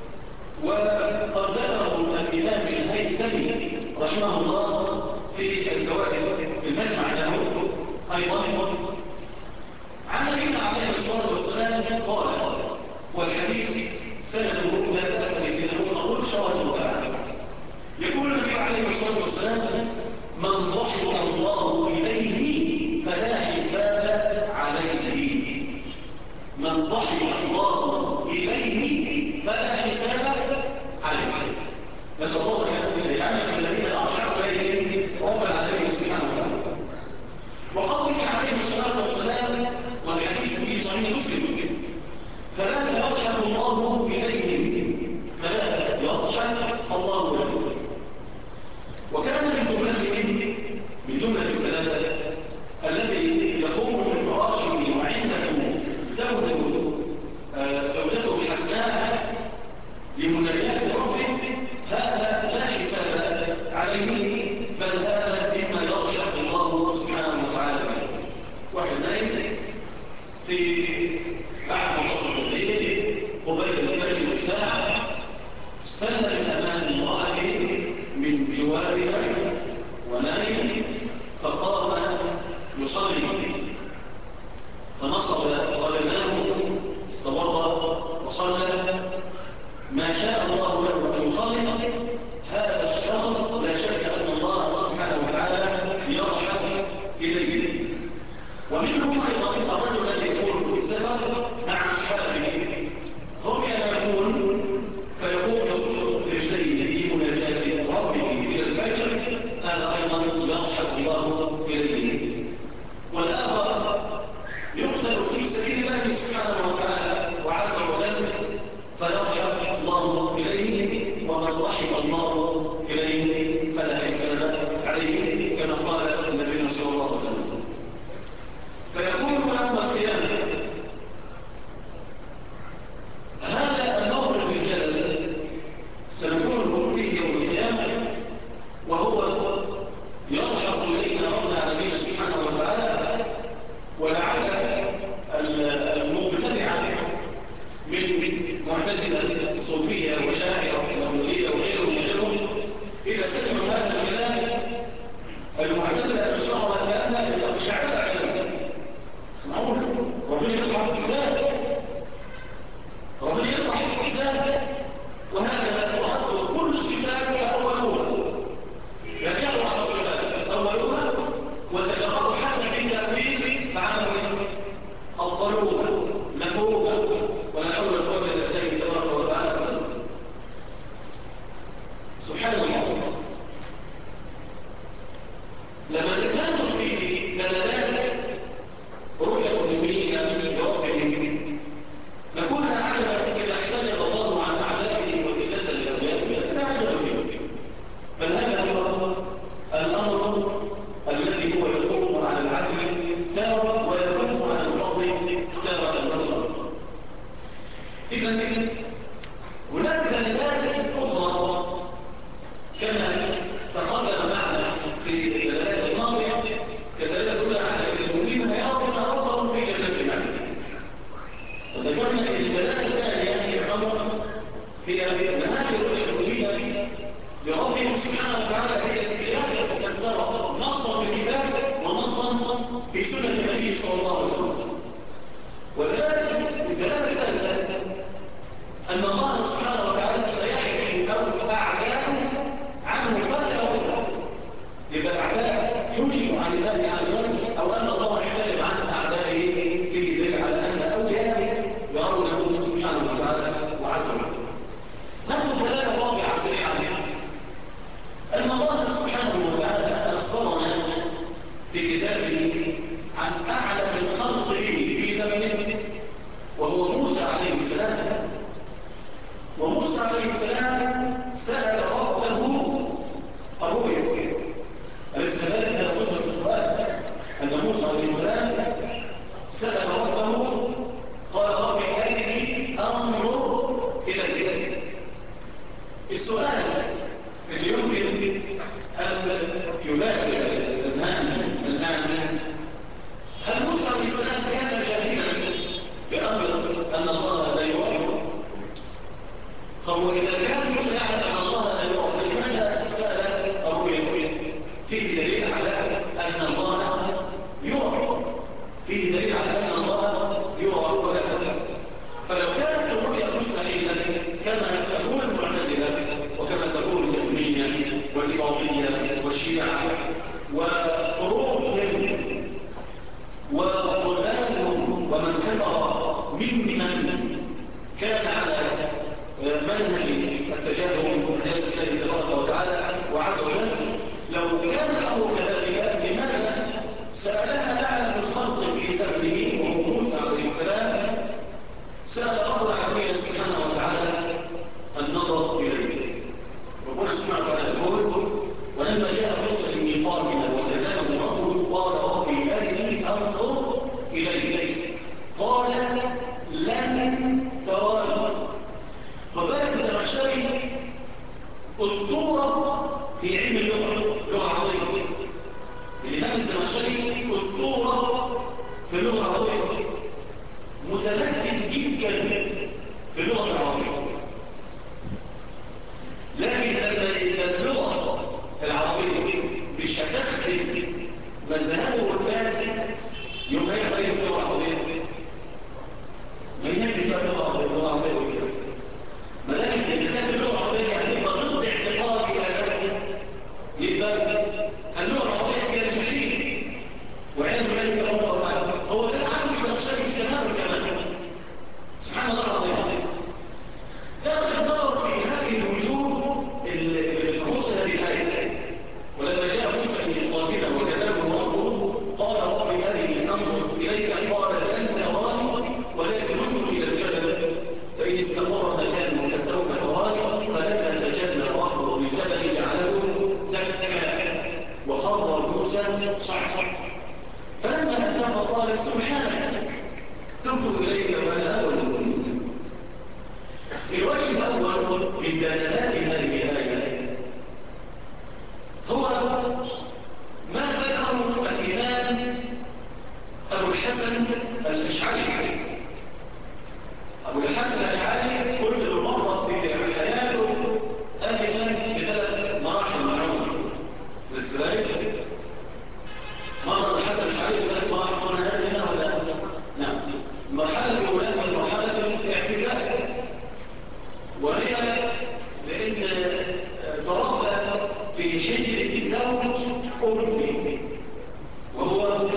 A: وقد ذكره الإمام الهيثمي رحمه الله في الزوائد في المجمع له أيضا عن نبينا عليه الصلاة والسلام قال، والحديث سنده لا بأس به نقول شرط تعالى، يقول النبي عليه الصلاة والسلام: من ضحك الله إليه فلا حساب عليه. من ضحك الله إليه فلا حساب عليه. نسأل الله أن يجعلنا من الذين أرجعوا إليهم رب العالمين سبحانه وتعالى. وقوله عليه الصلاة والسلام والحديث في صحيح مسلم: فلا يضحك الله إليهم، فلا يضحك الله إليهم. وكان من جملة الثلاثة الذي يقوم من فراشه وعنده زوجته حسناء لمناجاة ربه، هذا لا حساب عليه، بل هذا مما يضحك الله سبحانه وتعالى به. وكذلك في بعد منتصف الليل قبيل الفجر والساعة استنى من أمام امرأته من جوارها ونام، فقام يصلي فنصب قدماه، توضأ وصلى ما شاء الله له أن يصلي. هذا الشخص لا شك أن الله سبحانه وتعالى يضحك إليه. ومنهم أيضا الرجل الذي يكون في السفر مع أصحابه، هم ينامون فيقوم يصب رجليه في مناجاة ربه إلى الفجر، هذا أيضا يضحك الله إليه. والآخر يقتل في سبيل الله سبحانه وتعالى وعز وجل فيضحك الله إليه، ومن ضحك الله إليه فلا حساب عليه، كما قال النبي صلى الله عليه وسلم. فيكون يوم القيامة هذا الموقف الجلل سنكون فيه يوم القيامة، وهو يضحك إلينا رب العالمين سبحانه وتعالى. ولعل المبتدعة من معتزلة صوفية وشاعرة ومولية وغيرهم إذا سمعوا هذا الكلام، المعتزلة الشعر الآن يتقشعر عليهم. معقول ربنا يصحح الإنسان، ربنا يصحح الإنسان، وهذا وأكبر كل الصفات فأولوها، يرجعوا على الصفات أولوها وتجربوا حتى في التأويل فعملوا أبطلوها نفوها، ولا حول ولا قوة إلا بالله تبارك وتعالى. سبحان الله. لما نتكلم في دلالات رؤية المؤمنين بربهم نقول لا عجب إذا احتجب الله عن أعدائه وتجدد لأوليائه، لا عجب فيه، بل هذا هو الأمر الذي هو يقوم على العدل تارة ويقوم على الفضل تارة أخرى. إذا هناك دلالات أخرى كما تقدم معنا في الدلالات الماضية، كذلك كلها على المؤمنين يرون ربهم في جنة المعنى. وذكرنا أن الدلالة الثانية هي أن هذه الرؤية المؤمنة لربهم سبحانه وتعالى هي الزيادة المفسرة نصا في الكتاب ونصا في سنة النبي صلى الله عليه وسلم. والدلالة الثالثة أن الله سبحانه وتعالى سيحكم أو أعداءه عنه فلا يرده، يبقى أعداء حجبوا عن الله عز وجل أو أن الله يحتجب عن أعدائه في ذلك على أن أولياء يرونه سبحانه وتعالى وعز وجل. نأخذ دلالة رابعة سريعا أن الله سبحانه وتعالى أخبرنا في كتابه عن أعلم الخلق به في زمنه وهو موسى عليه السلام. وموسى عليه السلام سأل ربه الرؤيا. أليس كذلك هذا قصة في القرآن أن موسى عليه السلام سأل ربه قال رب أرني أنظر إليك. السؤال اللي يمكن أن يبادر الأذهان الآن، هل موسى عليه السلام كان جاهلا بأمر أن الله لا يرى؟ فإذا كان موسى يعلم أن الله لا يرى فلماذا سأل الرؤيا؟ فيه دليل على أن الله يرى، فيه دليل على أن الله يرى ولا يرى. فلو كانت الرؤيا مستحيلة كما تقول المعتزلة وكما تقول الجهمية والإباضية والشيعة وفروعهم وطلابهم ومن كفر ممن كان على منهج التجاهل والعياذ بالله تبارك وتعالى وعز وجل، لو كان الامر كذلك لماذا سالها اعلم الخلق في زمنه وهو موسى عليه السلام؟ سال رب العالمين سبحانه وتعالى النظر اليه. ربنا سبحانه وتعالى يقول: ولما جاء موسى لميقاتنا وكلمه ربه قال ربي ارني انظر اليك قال لن تراني. فبالك الزمخشري أسطورة في علم اللغة العربية. الإمام الزمخشري أسطورة في اللغة العربية، متمكن جدا في اللغة العربية. لكن لما اللغة العربية مش هتخدم مذهبه الفاسد يوم هيبقى ايه اللغة العربية؟ ما ينبش بقى اللغة العربية والكلام. ما دام إذا كانت اللغة العربية هتبقى ضد اعتقادي أنا، يبقى اللغة العربية هي الجحيم وعياذ بالله تبارك وتعالى. هو ده عامل الزمخشري في تمام كمان. سبحان الله العظيم. دخل النار في هذه الوجوه اللي تخص هذه الآية. ولما جاء موسى لميقاتنا وكلمه ربه قال رب أرني أنظر إليك قال لن تراني ولكن انظر إلى الجبل فإن استقر مكانه فسوف تراني فلما تجلى ربه للجبل جعله دكا وخر موسى صعقا فلما أفاق قال سبحانك تبت إليك وأنا أول المؤمنين. الوجه الأول من دلالات هذه الآية هو ما ذكره الإمام أبو الحسن الأشعري. أبو الحسن الأشعري كل مرة في حياته آنفا بثلاث مراحل معروفة. بالسلام مرة الحسن الأشعري بثلاث مراحل قلنا هذه هنا ولا نعم. المرحلة الأولى من مرحلة الاعتزال، وهي لأن تربى في حجر زوج أمي وهو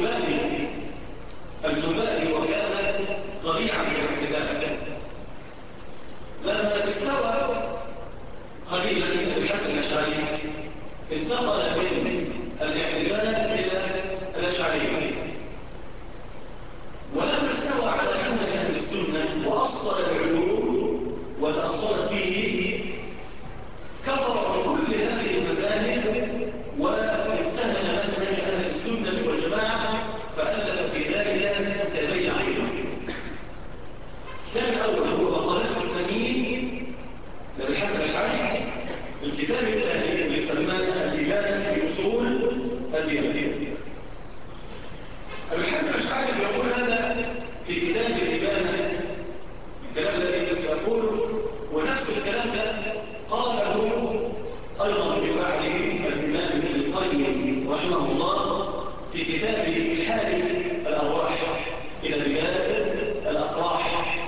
A: الجبائي وكان ضريعا في الاعتزال. لما استوى قليلا الحسن الأشعري انتقل من الاعتزال إلى الأشعرية، ولما استوى على منهج أهل السنة وأصل العلوم وتأصلت فيه كفر كل هذه المذاهب واتهم منهج أهل السنة والجماعة فألف في ذلك كتابين عظيمين. الكتاب الأول هو مقالات الإسلاميين للحسن الأشعري. الكتاب الثاني اللي سماه الإبانة في أصول الديانة. الحسن الأشعري يقول هذا في كتاب الإبانة الكلام الذي سأقوله، ونفس الكلام ده قاله كتاب حادث الأرواح إلى بلاد الأفراح.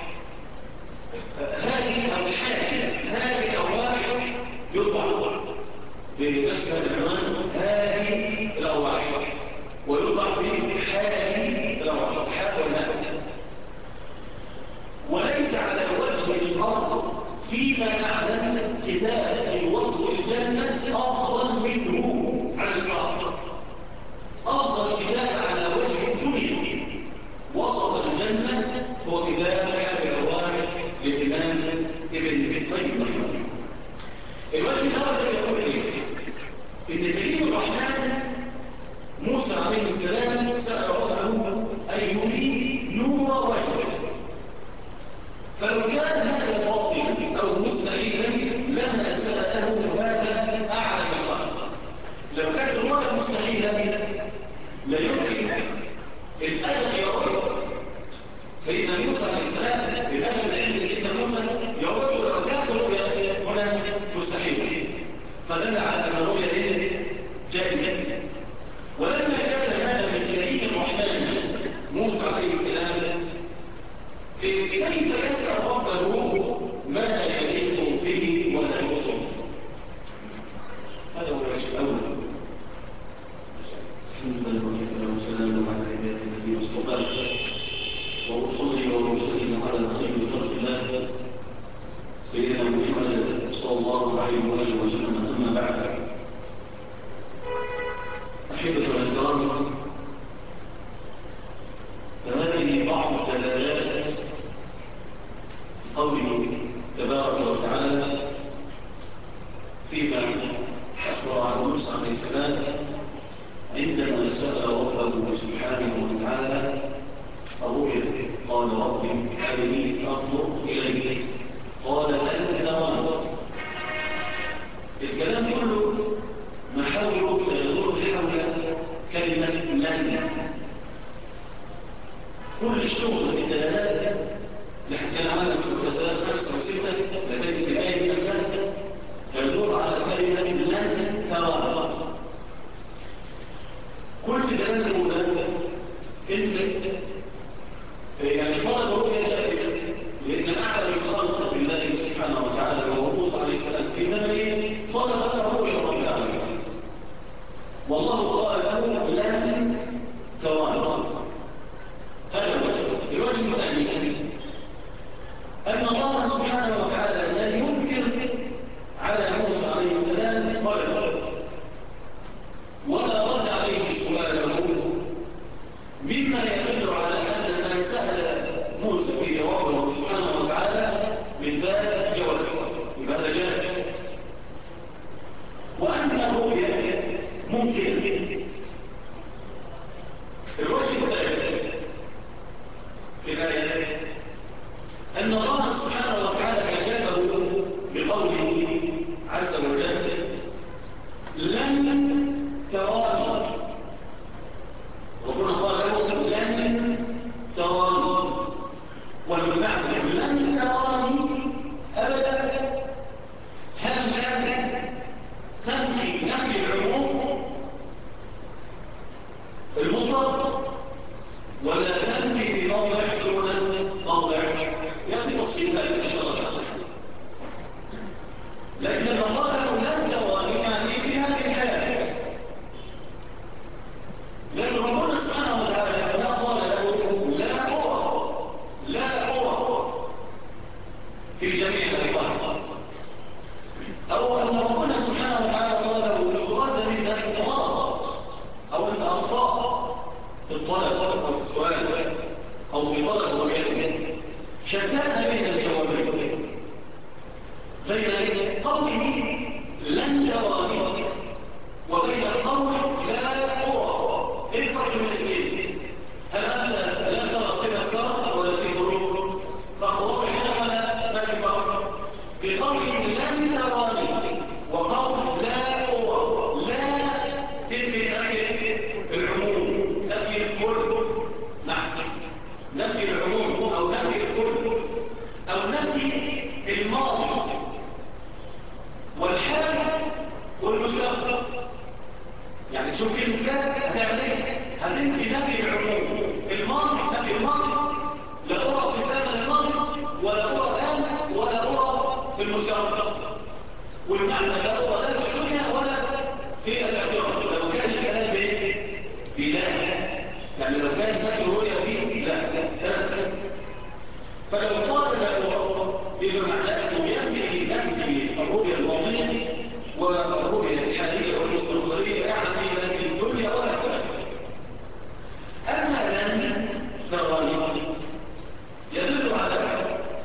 A: هذه الأرواح يطبع بنفس هذا العنوان، هذه الأرواح، ويطبع بهذه الأرواح، حاء والهاء. وليس على وجه الأرض فيما نعلم كتاب في وصف الجنة أفضل منه على الإطلاق. أفضل كتاب على وجه الدنيا وصف الجنة هو كتاب هذه الأرواح للإمام ابن القيم رحمه الله. الوجه الأول يقول إيه؟ إن كريم الرحمن موسى عليه السلام سأل ربه أن يري نور وجهه، فلو كان هذا باطلا أو مستحيلا لما سأله هذا أعلى الخلق. لو كانت الرؤيا مستحيلا لا يمكن الأدب يرى سيدنا موسى عليه السلام، الأدب عند سيدنا موسى يرى لو كانت الرؤيا هنا مستحيلا، فدل على أن الرؤيا جائزة. ولما كان هذا من كريم الرحمن موسى عليه السلام، كيف يسأل ربه ما يليق به ولا يوصل؟ هذا هو الوجه الأول. الحمد لله والسلام على عباده الذين اصطفاه، وأصلي وأسلم على خير خلق الله سيدنا محمد صلى الله عليه وآله وسلم. أما بعد، أحبتنا الكرام، فهذه بعض دلالات قوله تبارك وتعالى فيما أخبر عن موسى عليه السلام عندما سأل ربه سبحانه وتعالى الرؤيا. قال ربي أرني أنظر إليك، قال لن تراني. الكلام كله محاور سيدور حول كلمة لن. كل الشغل في الدلالات لحد العالم سورة 3 5 و6 لديك الآية نفسها يدور على كلمة لن ترى. كل دلالة الأولى إن يعني طلب رؤية جائزة، لأن أعلم الخلق بالله سبحانه وتعالى وهو موسى عليه السلام في زمنه طلب رؤية رب العالمين، والله قال له لن تراني. هذا الوجه الثاني أن الله سبحانه وتعالى لا ينكر على موسى عليه السلام طلبه ولا رد عليه سؤاله، مما يدل على أن ما سأل موسى به ربه سبحانه وتعالى من باب جواز، يبقى هذا جائز. وأن الرؤيا ممكن. الوجه الثالث في الآية أن الله سبحانه وتعالى أجابه بقوله عز وجل لن تراني. ربنا قال له لن تراني، والمعنى لن تراني أبدا. هل لن تنفي نفي العموم المطلق ولا تنفي في موضع دون موضع؟ يأتي تفصيل ذلك إن شاء الله تعالى. لكن لما قال له لن تراني يعني في هذه الحياة، لأن ربنا سبحانه وتعالى لا قال له لا أرى في جميع الأوقات، أو أن ربنا سبحانه وتعالى قال له السؤال من ذلك غلط، أو أنت أخطأ في الطلب أو في السؤال أو في طلب رؤيته. شتان بين الجوابين، بين قوله لن تراني وبين قول لا أرى. إيه الفرق بين الاثنين؟ هل أنت لا ترى صفة فرق ولا في فروق؟ فرق واضح هنا ولا ما في فرق؟ في قوله لن تراني وقول لا أرى، لا تنفي نفي العموم، نفي الكل. نعم، نفي العموم أو نفي الكل أو نفي الماضي والحال والمستقبل. يعني شوف كلمة لا هتعمل ايه؟ هتنفي معنى لا هو لا في الدنيا ولا في الآخرة. لو كان الكلام بلا يعني لو كان ذات الرؤية دي لا كلام. فلو قال له يبقى معناه انه ينبغي نفي الرؤية الواضحة والرؤية الحالية والمستقبلية يعني لا في الدنيا ولا في الآخرة. أما لم تراني يدل على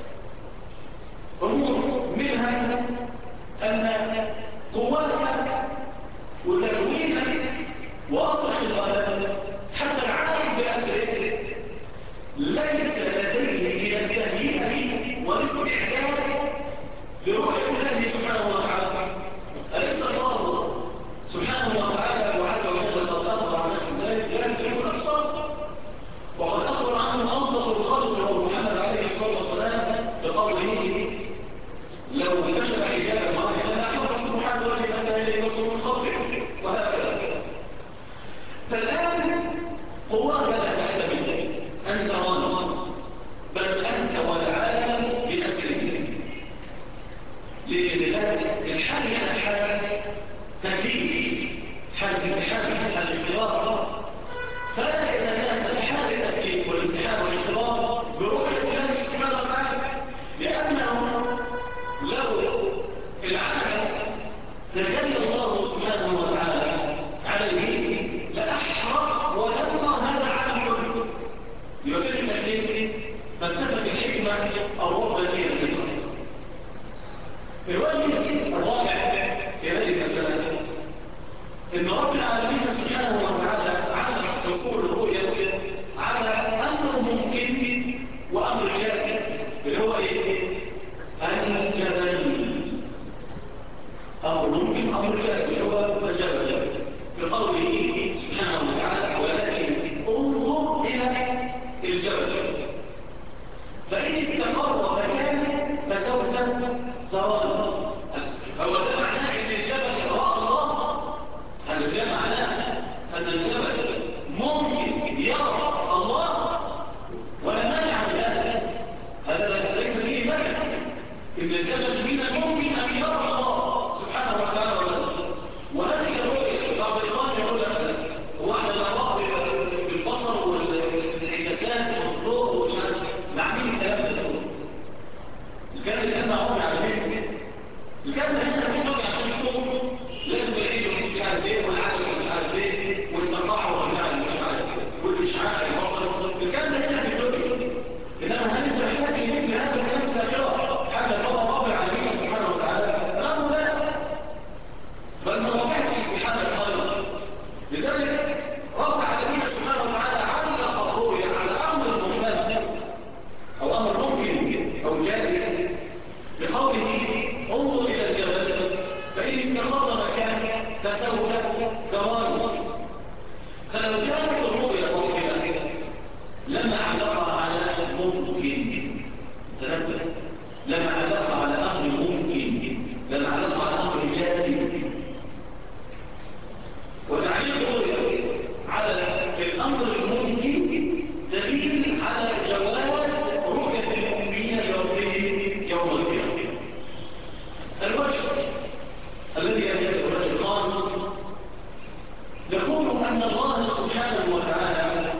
A: أمور منها أن قوتك وتكوينك وأصلح الغلال حتى العالم بأسره ليس لديه من التهيئة والاستعداد لرؤية الله سبحانه وتعالى. أليس الله سبحانه وتعالى وعز وجل قد أخبر عن نفسه ذلك لا يدركون الأبصار، وقد أخبر عنه أفضل الخلق وهو محمد عليه الصلاة والسلام بقوله لو كشف حجابا واحدا لأحمد سبحانه وتعالى إليه رسول خاطئ وهكذا. فالآن قوة لا تحتمل أن ترانا بل أنت والعالم بأسره، لذلك الحال هنا حال تكليف، حال امتحان، حال اختبار، فلا يتناسب حال التكليف والامتحان والاختبار برؤية الله سبحانه وتعالى، لأنه لو العالم تجلى الله سبحانه وتعالى عليه لأحرق ولما هذا عالم كله يبقى في التكليف فانتبه الحكمة الرهبانية للخلق. الوجه الرابع في هذه المسألة إن رب العالمين سبحانه وتعالى علق حصول الرؤية على أمر ممكن وأمر جائز اللي هو إيه؟ الجبل. أمر ممكن أمر جائز اللي هو الجبل بقوله سبحانه وتعالى ولكن انظر إلى الجبل فإن استقر مكانه فسوف تراني. هو ده معناه ان الجبل رأى الله، هل ده معناه ان الجبل ممكن يرى الله ولا مانع من هذا ليس فيه مانع ان الجبل من الممكن ان يرى الله سبحانه وتعالى. وهذه الرؤية بعض الإخوان يقول لك هو احنا نرى بالبصر والانعكاسات والضوء ومش عارف مع مين الكلام ده؟ الكلام اللي كان معهم على مين؟ الكلام ده هنا في وجه عشان تشوف لازم يعيدوا مش عارف ايه والعدد مش عارف ايه والتقاعد والنعم مش عارف ايه والاشعاع البصر. الكلام ده هنا في الدنيا، انما هل انت محتاج مثل هذا الكلام في الاخره حاجه هو رب العالمين سبحانه وتعالى؟ لا بل من واقعه الاستحاله الخير. لذلك رب العالمين سبحانه وتعالى علق الرؤيا على امر محتمل او امر ممكن او جائز بقوله انظر الى الجبل فان استقر مكانه فسوف تراني. فلو كانت الرؤيا طويله لما علقها على ممكن، تنبه، لما علقها على امر ممكن، لما علقها على امر جائز. وتعليق الرؤيا على الامر الممكن دليل على جواز رؤيه المؤمنين لربهم يوم القيامه. الوجه الذي يلي الوجه الخامس يقول ان الله سبحانه وتعالى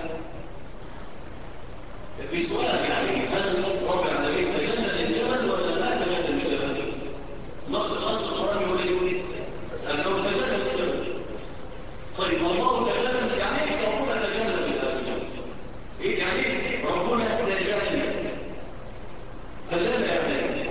A: في سؤال يعني هل رب العالمين تجلى للجبل ولا ما تجلى للجبل؟ نص القرآن يقول انه تجلى للجبل. طيب الله تجلى يعني ايه ربنا تجلى للجبل؟ ايه يعني ايه ربنا تجلى؟ تجلى يعني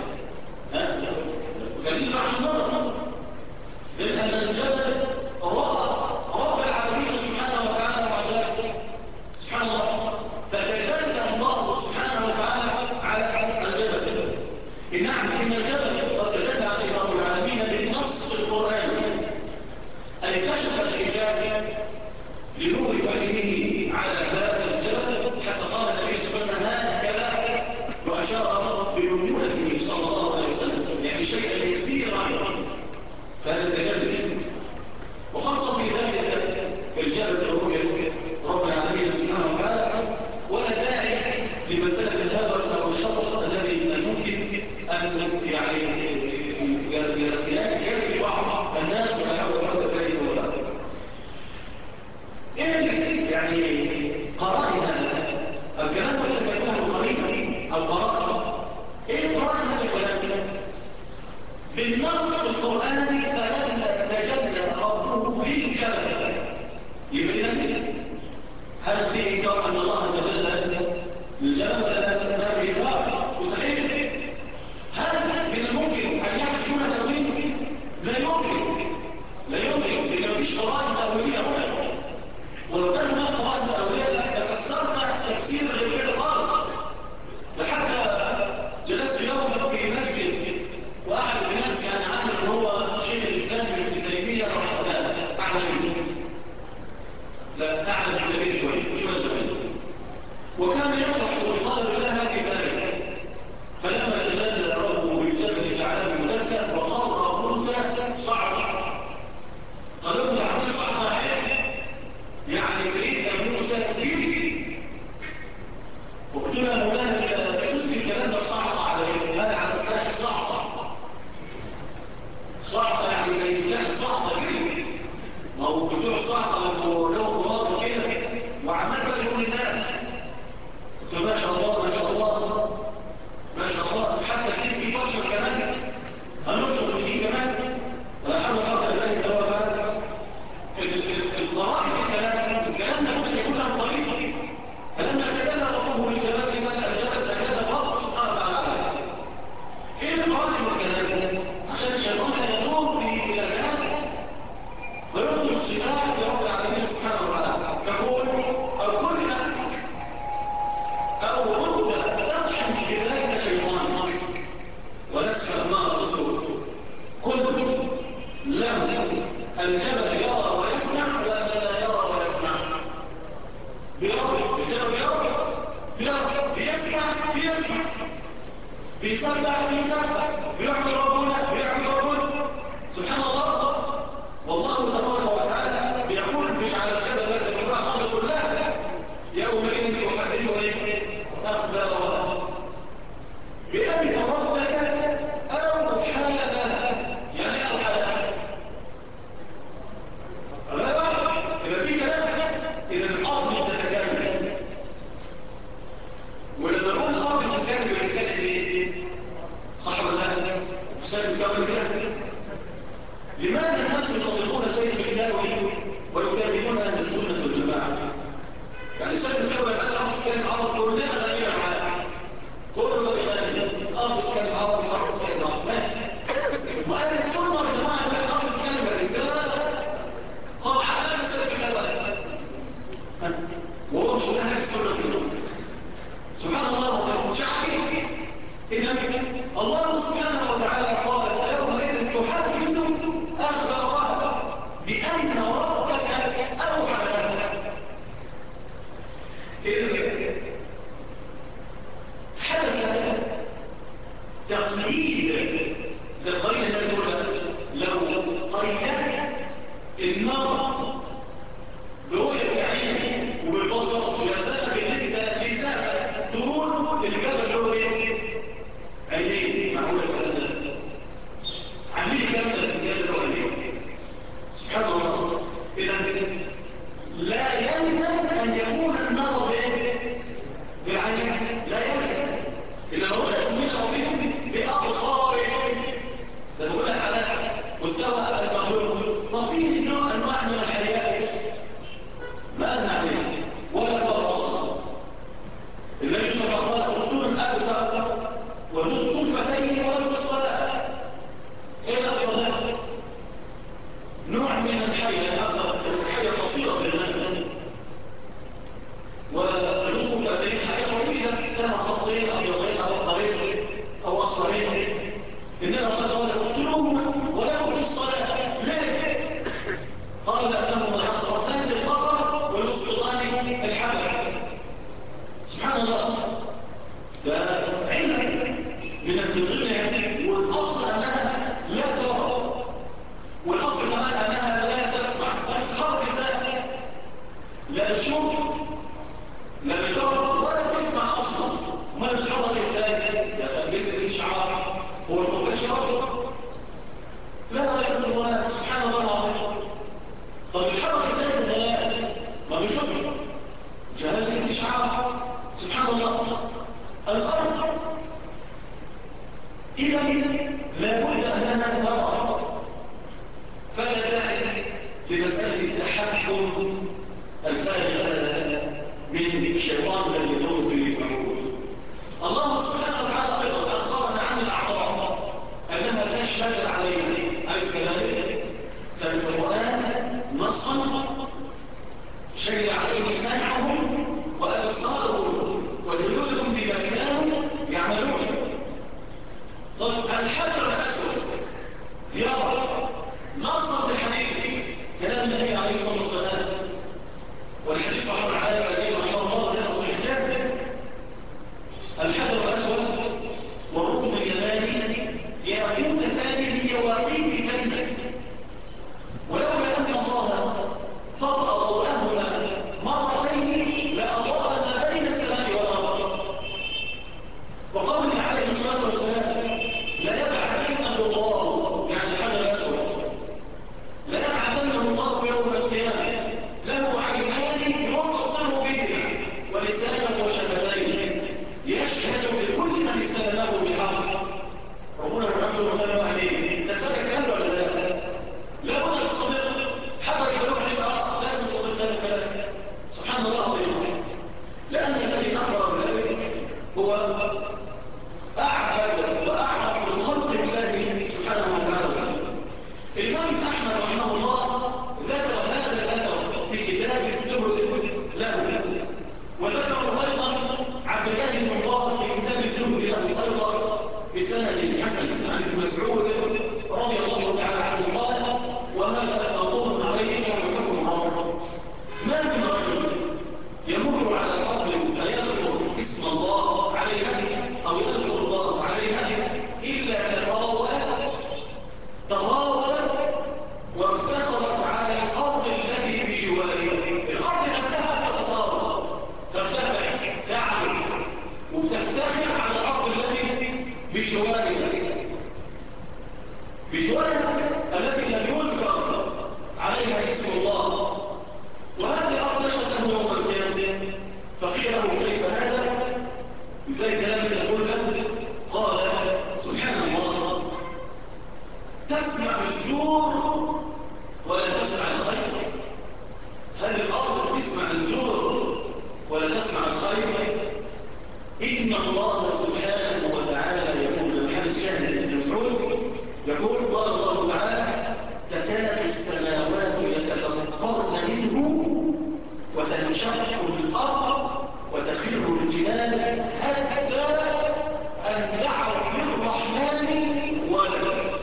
A: دليل على النظر، دليل ان الجبل رأى رب العالمين سبحانه وتعالى وعجائبه سبحان الله، فتجلى الله سبحانه وتعالى على الجبل. نعم ان الجبل قد تجلى عليه رب العالمين بالنص القرآني، أي كشف الحجاب لنور وجهه على هذا الجبل حتى قال النبي صلى الله عليه وسلم هكذا وأشار بنموذجه صلى الله عليه وسلم، يعني شيئا يسيرا فهذا التجلي. وخاصة في ذلك الجبل رؤية رب العالمين سبحانه وتعالى، ولا داعي لمسألة الهوس أو الشطط الذي ممكن أن يعني يجري الناس ولا يحول الحول الذي هو له. إيه يعني قرائن الكلام الذي يكون قريبا أو قرائن؟ إيه قرائن هذا الكلام؟ بالنص القرآني فلما تجلى ربه للجبل يبين هل فيه إنكار أن الله تجلى للجبل ولا ما فيه إنكار؟ وصحيح هل من الممكن أن يحدث هنا تأويل؟ لا يمكن لأن مفيش قرائن تأويلية هنا، ولو كان هناك قرائن تأويلية لفسرنا تفسير غير كده خالص. لحتى جلست يوما في مسجد واحد الناس يعني عامل ان هو شيخ الاسلام ابن تيميه رحمه الله اعلم لا اعلم بالنبي شويه وكان يشرح ويقال له هذه الايه فلما تجلى ربه بالجبل جعله مدكا وصار موسى صعدا. قالوا له عزيز صعدا يعني سيدنا موسى كبير. وقلت له مولانا تسمي الكلام ده صعدا عليه هذا على السلاح صعدة يعني زي سلاح صعدة كده. ما هو بتوع صعدة ولو قرار كده وعمال بقى يقول للناس قلت ما شاء الله ما شاء الله ما شاء الله حتى دي في بشر كمان هنرشق دي كمان ولا حول ولا قوة الا بالله توابا. القرائن الكلام ده ممكن يكون له طريقة. فلما تكلم ربه للجبال الجبل تكلم الله سبحانه وتعالى. ايه القرائن والكلام عشان الشيطان يدور به الى ذلك ويطلب الشفاء برب العالمين سبحانه وتعالى تقول او كل نفسك او رد ترحم بذلك شيطانك ونسف ما رسول كل له الجبل يرى ويسمع ولا لا يرى ويسمع بيرى الجبل يرى بيسمع بيسبح بيعمل ربنا سبحان الله. والله تبارك وتعالى بيقول مش على الجبل بس بيقول على الارض كلها يومئذ يحدث اخبارها بأن ربك اوحى لها. يعني ايه اوحى لها؟ اذا في كلام اذا الارض بتتكلم ولما نقول الارض بتتكلم ايه؟ صح ولا لا؟ سيد الكون كده. لماذا الناس يصدقون سيد الله ويكذبون اهل السنه والجماعه؟ يعني سيد الكون يقول الارض بتتكلم عرض كلنا غنينا معاه كله غني الارض بتتكلم عرض الارض بتتكلم عرض واهل السنه والجماعه يقول الارض بتتكلم الرساله طبعا اهل سيد الكون وهو مش اهل السنه كلهم. سبحان الله مش عارفين. إذا الله سبحانه وتعالى قال يومئذ تحدث أخبارها بأن ربك أوحى لها. إذا حدث تقييد للقرينة الأولى لو قيدت النار برؤية العين وبالبصر ولذلك بالنسبة لذلك تقول الجبل هو ايه؟ عينين معقولة الكلام ده عاملين الكلام ده في الجبل هو عينين. سبحان الله. إذا لا يلزم أن يكون النظر بالعين لا يلزم إلا لو رأيت من أمرهم بأبصارهم. ده بقول لك على مستوى المخلوق وفيه أنواع من الحياة ما نعمل ولا ترى أصلا. النبي صلى الله عليه وسلم اقتلوا الأبتر وذو الطفتين ولو بالصلاة. إيه الأكبر ده؟ نوع من الحياة أكثر الحياة قصيرة في الغنم وذو الطفتين حياة طويلة لها خطين أبيضين أو أخضرين أو أصفرين. إنما صلى الله عليه وسلم اقتلوهم ولو بالصلاة. ليه؟ قال لأنهما يصرفان البصر ويسقطان الحبل. سبحان الله. ده علم من الدنيا والأصل أنها لا ترى والأصل أنها لا تسمع وتخرج ذلك لا تشوف لا ترى ولا تسمع أصلا. ما بتخرج ازاي؟ يا خليس الإشعار هو الخوف الشرف لا يقدر الله سبحانه إذا لابد أننا نرى، فلا داعي لمسألة التحكم الفارغ من الشيطان الذي يدور في العقول. الله سبحانه وتعالى أيضا أخبرنا عن الأعضاء أنها تشهد علينا، أليس كذلك؟ سنة القرآن نصا شهد عليهم سمعهم وأبصارهم وجلودهم بما كانوا يعملون. طيب الحجر الأسود يرى نصا لحديث كلام النبي عليه الصلاة والسلام، والحديث صحيح العالم الذي رحمه الله لنا صحيحان. الحجر الأسود والركن اليماني يأخذان بيواقيت الجنة، ولولا أن الله طفأ ضوءهما مرتين لأضاء ما بين السماء والأرض. وقوله عليه الصلاة والسلام لا يبعثن الله، يعني الحجر الأسود لا يبعثنه الله يوم القيامة له عينان يبصر بهما ولسانه وشفتين يشهد لكل من استلمه بحق. ربنا يحفظه ويسلم عليه. تسأل كلام ولا لا؟ لا بد تصدق. حبر يقولون عليك لا تصدق هذا الكلام. سبحان الله العظيم. لأن الذي أخبر بذلك هو أعبد وأعرف الخلق بالله سبحانه وتعالى. الإمام أحمد رحمه الله ذكر هذا الأثر في كتاب الزهد له، وذكر أيضا عبد الله بن مبارك في كتاب الزهد له أيضا بسند حسن عن ابن مسعود رضي الله تعالى عنه قال: وهذا موضوع عليه وحكم عمر. ما من رجل يمر على أرض فيذكر اسم الله عليها أو يذكر الله عليها إلا تغاوت وافتخرت على الأرض التي بجوارها. الأرض نفسها ترتفع تعلو وتفتخر على الأرض التي بجوارها التي لم يذكر عليها اسم الله. وهذه الأرض نشأت له يوم القيامة، فقيل له كيف هذا؟ ازاي كلامك يقول له؟ قال: سبحان الله، تسمع الزور ولا تسمع الخير. هذه الأرض تسمع الزور ولا تسمع الخير. إن الله سبحانه وتعالى يقول لمحل الشاهد ابن مسعود يقول: قال الله تعالى: تكاد السماوات يتفطرن منه وتنشق الأرض وتخر الجبال حتى أن دعوا للرحمن ولدا.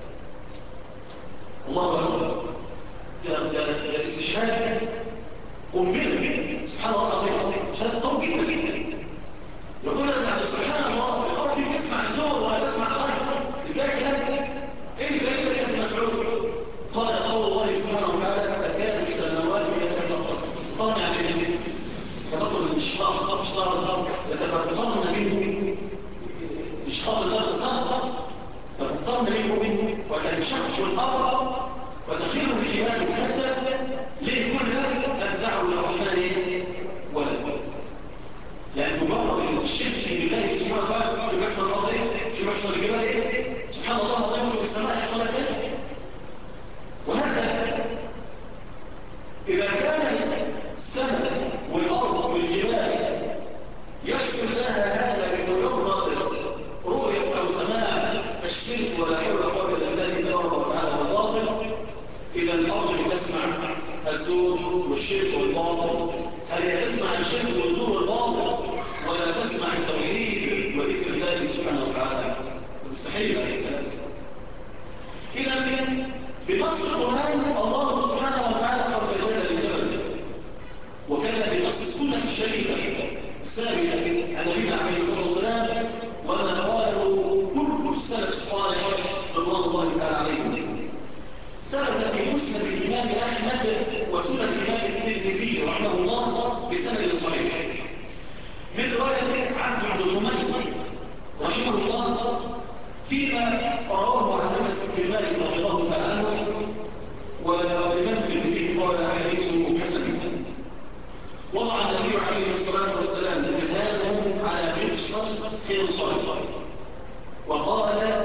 A: الله أكبر. ده استشهاد قنبلة. سبحان الله العظيم. شهادة طويلة جدا. يقول لك سبحان الله الأرض تسمع الزور ولا تسمع الخير. ازاي كلام؟ ايه دليل ابن مسعود؟ قال: قول الله سبحانه وتعالى: تكاد السماوات يتفطرن يعني تفطر الاشراق يتفطرن منه اشراق الارض صخر تفطرن منه وتنشق الارض وتخر الجبال حتى ليه كل هذا ان دعوا للرحمن ولدا. يعني مجرد الشرك بالله سبحانه وتعالى شو بيحصل الارض ايه؟ شو بيحصل الجبال ايه؟ سبحان الله العظيم. شو السماء يحصل ايه؟ وهكذا إذا كان السماء والأرض والجبال يحصل لها هذا بمجرد رؤية أو سماع الشرك ولا حول ولا قوة إلا بالله تبارك وتعالى والباطل، إذا الأرض بتسمع الزور والشرك والباطل. هل هي تسمع الشرك والزور والباطل ولا تسمع التوحيد وذكر الله سبحانه وتعالى؟ مستحيل ذلك. إذا بنص القرآن الله سبحانه وتعالى قد بين الجبل، وكان بنص السنة الشريفة الثابتة عن نبينا عليه الصلاة والسلام وما قاله كل السلف الصالح رضوان الله تعالى عليهم. ثبت في مسند الإمام أحمد وسنن الإمام الترمذي رحمه الله بسند صحيح من رواية عبد بن حميد رحمه الله فيما رواه عن انس بن مالك رضي الله تعالى عنه، والامام الترمذي قال حديث حسن. وضع النبي عليه الصلاه والسلام جهاده على مفصل خنصر وقال: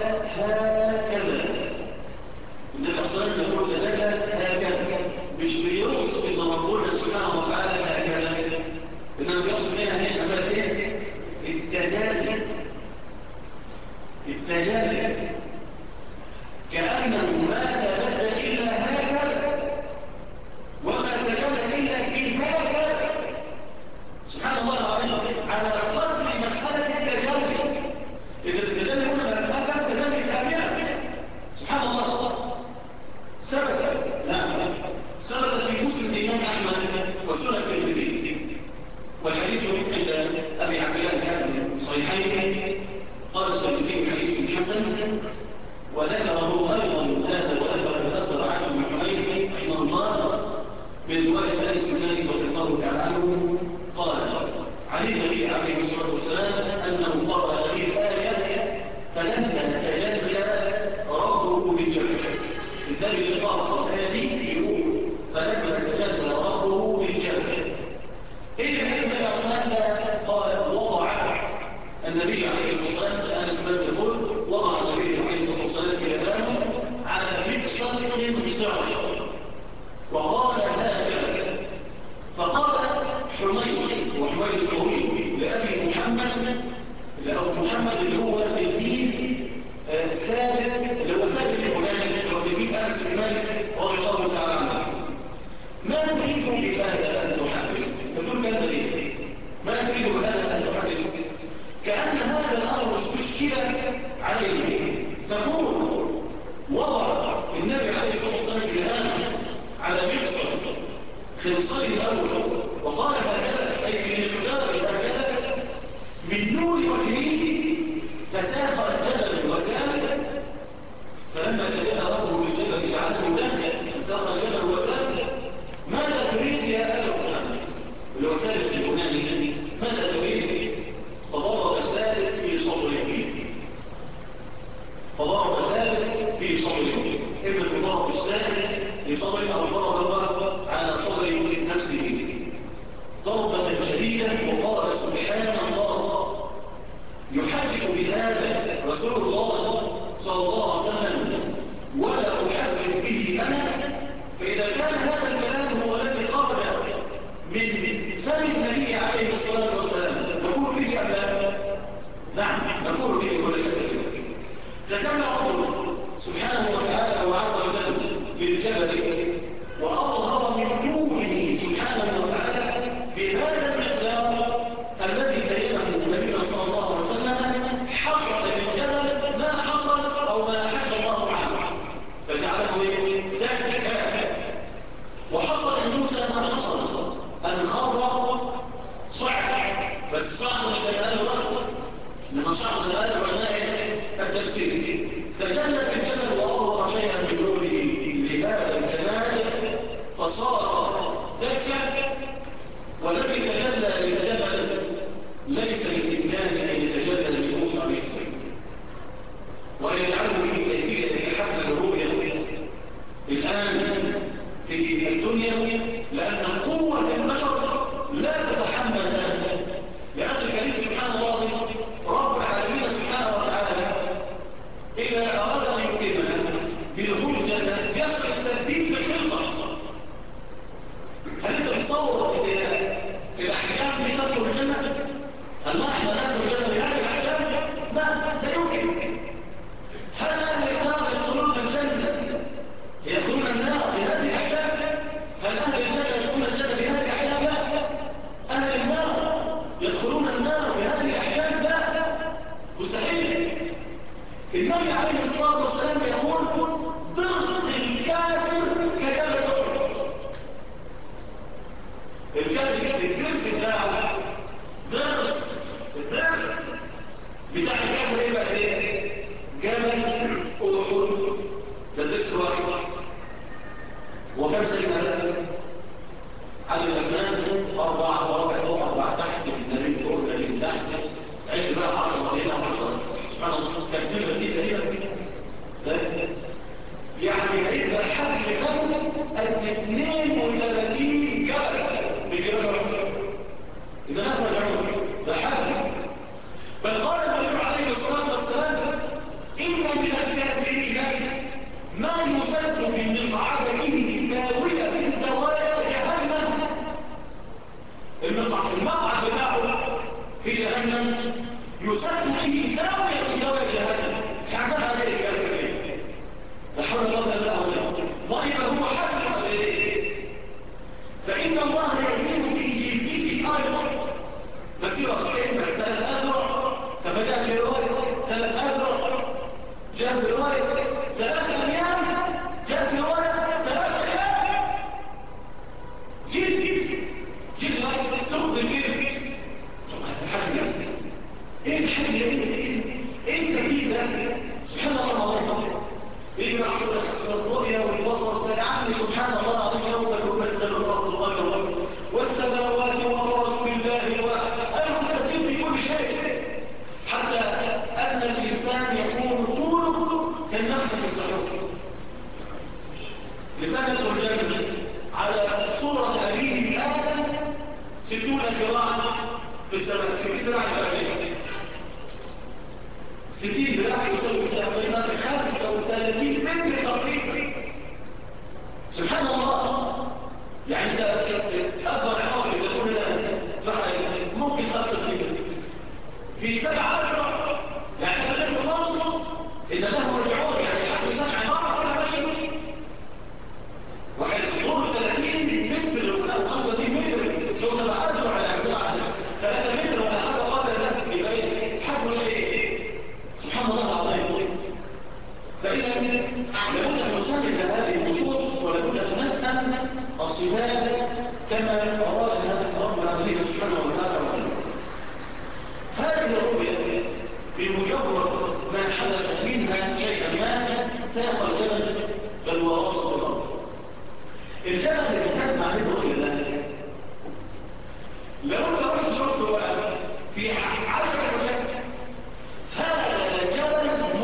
A: التجلي كأنه ما تبدأ إلا هكذا وما تجلى إلا بهكذا. سبحان الله العظيم على قدر مسألة التجلي. إذا التجلي هنا ما كان تجلي كاملا. سبحان الله ثبت في مسلم الإمام أحمد وسنن الترمذي والحديث عند أبي عبد الله كان صحيحين. قال الترمذي حديث حسن وذكره أيضا هذا وذكر الأثر عنه بن حنين رحمه الله من رواية أنس بن مالك رضي الله تعالى عنه قال عن النبي عليه الصلاة والسلام أنه قرأ هذه الآية فلما تجلى ربه بالجبل. النبي اللي قرأ الآية دي يقول فلما تجلى ربه بالجبل. إيه النبي قال وضع النبي عليه الصلاة والسلام أنس بن مالك يقول وضع النبي عليه الصلاة والسلام يداه على مفصل من صعر وقال هكذا. فقال حميد وحميد الطويل لأبي محمد اللي هو تلميذ ثابت اللي هو ثابت البناني اللي هو تلميذ أنس بن مالك رضي الله تعالى عنه ما تريد بهذا أن تحدث؟ تقول كلمة ليه؟ ما تريد بهذا أن تحدث؟ كأن هذا الأمر استشكل عليه تكون وضع النبي عليه الصلاة والسلام كلامه على مفصل خلصان الأول وقال هكذا أي بمقدار هكذا من نور وجهه فساخ الجبل وزال. فلما تجلى ربه في الجبل جعله دهكا فساخ الجبل وزال. ماذا تريد يا أبا محمد اللي هو ثابت البناني ماذا تريد؟ فضرب ثابت في صدره إما بضرب السائل في صدره أو ضرب على صدر نفسه ضربة شديدة وقال سبحان الله. يحدث بهذا رسول الله صلى الله عليه وسلم ولا أحدث به أنا. فإذا كان هذا الكلام هو الذي خرج من فم النبي عليه الصلاة والسلام نقول به أم لا؟ نعم نقول به ولا شك فيه. تكلم ربنا سبحانه وتعالى وعز وجل بالجبل وأظهر من نوره سبحانه وتعالى بهذا المقدار الذي بينه النبي صلى الله عليه وسلم حصل للجبل ما حصل أو ما أحد الله عنه فجعله ذلك. وحصل لموسى ما حصل أن خر صعد بس صعد زي ما قالوا لما صعد زي ما قالوا علماء التفسير تجلى بالجبل وأظهر شيئا من نوره لهذا الجمال فصار ذكا. والذي تجلى للجبل ليس بإمكانه أن يتجلى لموسى عليه السلام وأن يجعله به كيفية حفل الرؤيا الآن في الدنيا لأن قوة البشر لا تتحمل هذا. لأخي الكريم سبحان الله رب العالمين سبحانه وتعالى إذا أراد أن يكرمنا بدخول الجنة يحصل التبديل في الخلقة. هل أنت تصور الأحكام اللي تدخل الجنة؟ هل احنا ندخل الجنة بهذه الأحكام؟ لا يمكن. هل أهل النار يدخلون الجنة يدخلون النار بهذه الأحكام؟ هل أهل الجنة يدخلون الجنة بهذه الأحكام؟ لا. أهل النار يدخلون النار بهذه الأحكام؟ لا مستحيل. النبي عليه الصلاة والسلام يقول ضغط الكافر كجبل أحد. الكافر الدرس بتاعه الدرس بتاع الكافر ايه بقى ايه؟ جبل أحد. ده الدرس واحد. وكم سنة بقى؟ عدد الأسنان 4 وربع فوق 4 تحت النبي فوق النبي تحت عد بقى 10 هنا و10 سبحان الله تكتبها دي تقريبا يعني هيبقى حبل فم قد 32 جبل بجبل أحد. إذا نحن نعمل ده حبل. بل قال النبي عليه الصلاة والسلام إن من الكافرين ما يسد بمقعده زاوية من زوايا جهنم. المقعد بتاعه في جهنم يسد به زاوية من زوايا جهنم كعبها زي الكافرين لا حول ولا قوة إلا بالله ضرب هو حد فإن الله يزيد في جلده أيضا مسيرة كلمة 3 أذرع كما جاء في رواية 3 أذرع جاء في رواية 3 أيام جاء في رواية 3 أيام جلد تخذ الجلد ثم هتتحجم ايه الحجم ايه التبديل ده سبحان الله العظيم ايه من عصر الرؤيا والبصر تجعلني سبحان الله العظيم يوم تبدل الارض غير والسماوات ورسول الله وانا تبديل في كل شيء حتى ان الانسان يكون طوله كالنخل في السحور لسنة الجنة على صورة أبيه آدم 60 ذراعا في السماء 60 ذراع الأبيه 60 ذراع يساوي تقريبا 35 متر تقريبا سبحان الله يعني انت اكبر حوالي اذا كنا فحل ممكن 5 متر في 7 يعني هذا في الوسط اذا له رجعون يعني حتى 7 مرة كلها ماشي واحد طول 30 متر و 35 متر لو 7 أذرع على 3 متر ولا حاجه قبل يبقى ايه حجمه ايه سبحان الله العظيم فإذا لابد أن نسلم هذه النصوص ولابد أن نفهم الصفات كما أرادها رب العالمين سبحانه وتعالى هذه الرؤية بمجرد ما حدث منها شيئا ما ساق الجبل بل ووسط الأرض الجبل اللي كان مع الرؤية ده لو انت رحت شفته بقى في 10 وجه هذا الجبل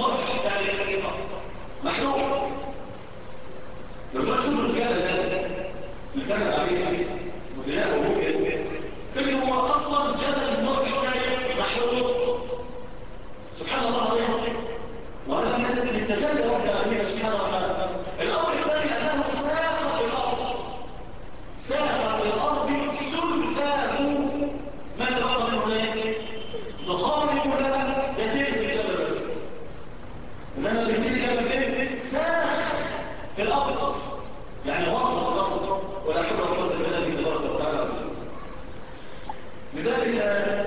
A: محروق لو تشوف الجبل ده اللي كان عليه مدينة وموجة تجد هو أصلا جبل محروق سبحان الله عليه وهذا من التجلي رب العالمين سبحانه وتعالى الأمر الثاني أنه ساق في الأرض ثلثاه ما تبقى منه ايه؟ نخرج لها يتم الجبل بس انما يتم الجبل فين؟ ساخ في الارض يعني واصل الارض ولا حول ولا قوه الا بالله تبارك وتعالى لذلك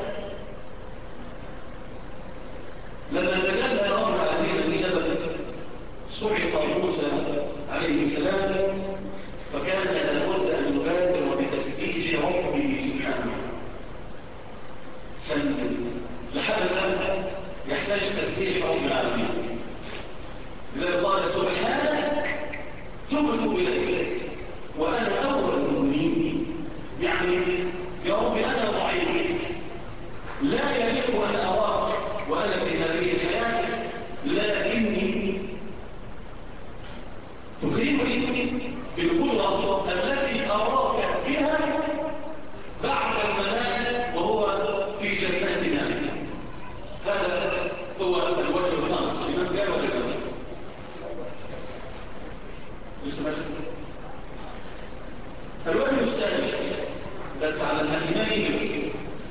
A: لما تجلى رب العالمين لجبل صعق موسى عليه السلام فكان لابد ان يبادر بتسبيح ربه سبحانه فالحدث يحتاج تسبيح رب العالمين لذلك قال سبحانك تبت اليك وانا اول المؤمنين يعني يا رب انا ضعيف لا يليق ان اراك وانا في هذه الحياه لكني تكرمني بالقدرة التي أراك بها بعد المنام وهو في جنتنا هذا هو الوجه الخامس الإمام جاء ولا جاء الوجه السادس بس على الإمام يجب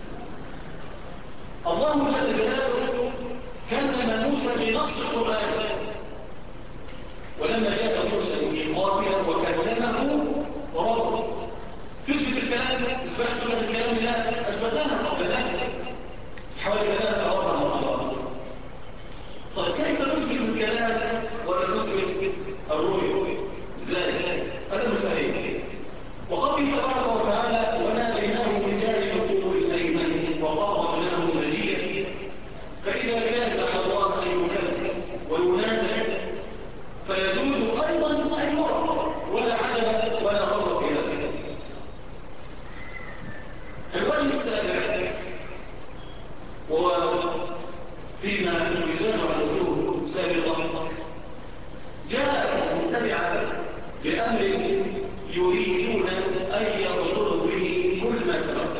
A: الله جل جلاله كلم موسى بنص القرآن ولما جاء موسى ميقاتنا وكلمه ربه تثبت الكلام اثبات سنه الكلام لا اثبتناها قبل ذلك حوالي 3 أو 4 مرات طيب كيف نثبت الكلام ولا نثبت الرؤيا ازاي هذا مستحيل وقوله تبارك وتعالى وناديناه من جانب الطور الايمن وقربناه نجيا فاذا كان على الله ان يكلم وينادى فيجوز أيضا أن يرى ولا عجب ولا غرب في ذلك الوجه السابع وهو فيما يزال عن الوجوه سابقا جاء متبعا بأمر يريدون أن يضروا به كل ما سبق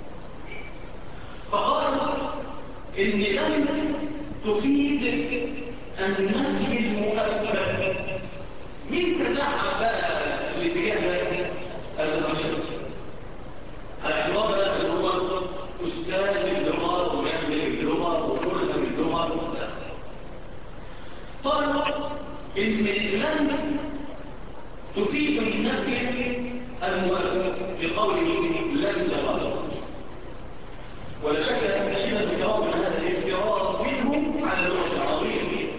A: فقالوا إن لم تفيد النفي المؤبد مين تزعم بقى الاتجاه ده هذا المشهد على اعتبار بقى ان هو استاذ اللغه ويعمل اللغه إن لن تفيد النفي المؤلف في قوله لن يرى، ولا شك أن حينة الكرام من هذا الافتراض منهم على اللغة العربية.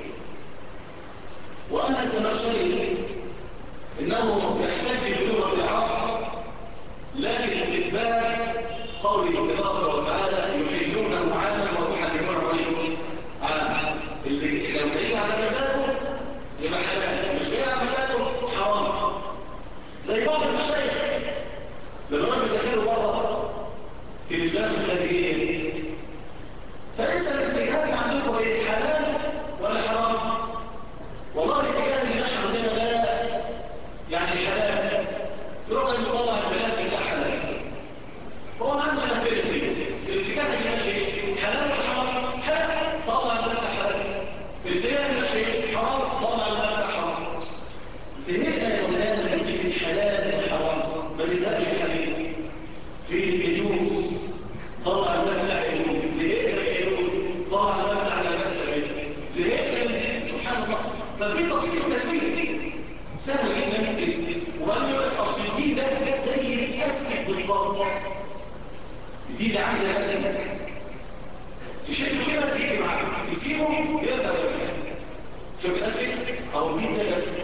A: وأما الزمخشري إنه يحتج بلغة العرب، لكن إثبات قوله تبارك وتعالى يحلونه عاما ويحرمونه عاما، اللي لو جاي على مزاجه يبقى حلال، مش جاي على مزاجه حرام. زي بعض المشايخ لما كانوا بيسافروا بره في البلاد الخارجيه، فاسال الاتجاه عندكم ايه، حلال ولا حرام؟ والله الاتجاه اللي ماشي عندنا ده يعني حلال، يروح يطلع البلاد في حلال. هو عندنا في الاتجاه اللي ماشي حلال ولا حرام؟ حلال، طلع البلاد حلال. الاتجاه اللي ماشي حرام، طلع البلاد حرام. زهقنا يا مولانا من فكره حلال وحرام، ما تزهقش يا حبيبي. في اليجوز طلع المبدع يجوز، زهقنا يجوز طلع المبدع لا باس به، زهقنا سبحان الله. ففي تفصيل كثير سهل جدا، وبعدين يقول لك اصل الدين ده زي الاستك بالضبط. الدين ده عامل زي الاستك، تشده كده تيجي معاك، تسيبه يرجع زي ما كان. شوف الاستك او الدين زي الاستك.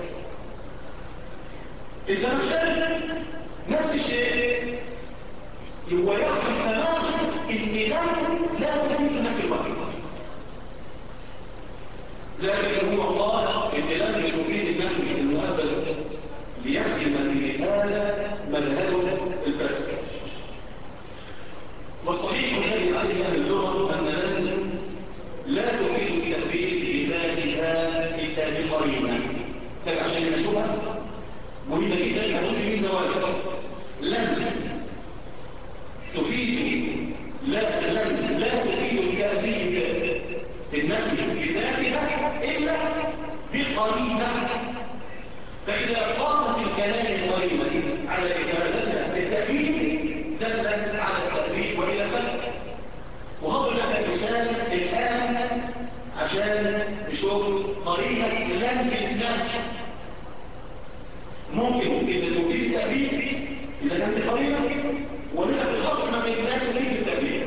A: الزمخشري نفس الشيء، هو يعلم تماما ان لا تفيد نفي الوحي، لكن هو قال ان لم تفيد النفي المؤبد ليخدم به هذا منهج الفاسد. والصحيح الذي عليه اهل اللغه ان لن لا تفيد التثبيت بذاتها الا بقرينه. طيب عشان نشوفها مهمه جدا، لابد من زواج. لن تفيد لا تفيد التأبيد النفي بذاتها إلا بقرينة. فإذا قامت الكلام قرينة على إثباتها التأبيد دلت على التأبيد وإلى فلك. وهذا لك مثال الآن عشان نشوف قرينة لن بالنفي. ممكن إذا تفيد التأبيد إذا كانت قرينة، ولذا بالأصل ما بيننا تفيد التأبيد.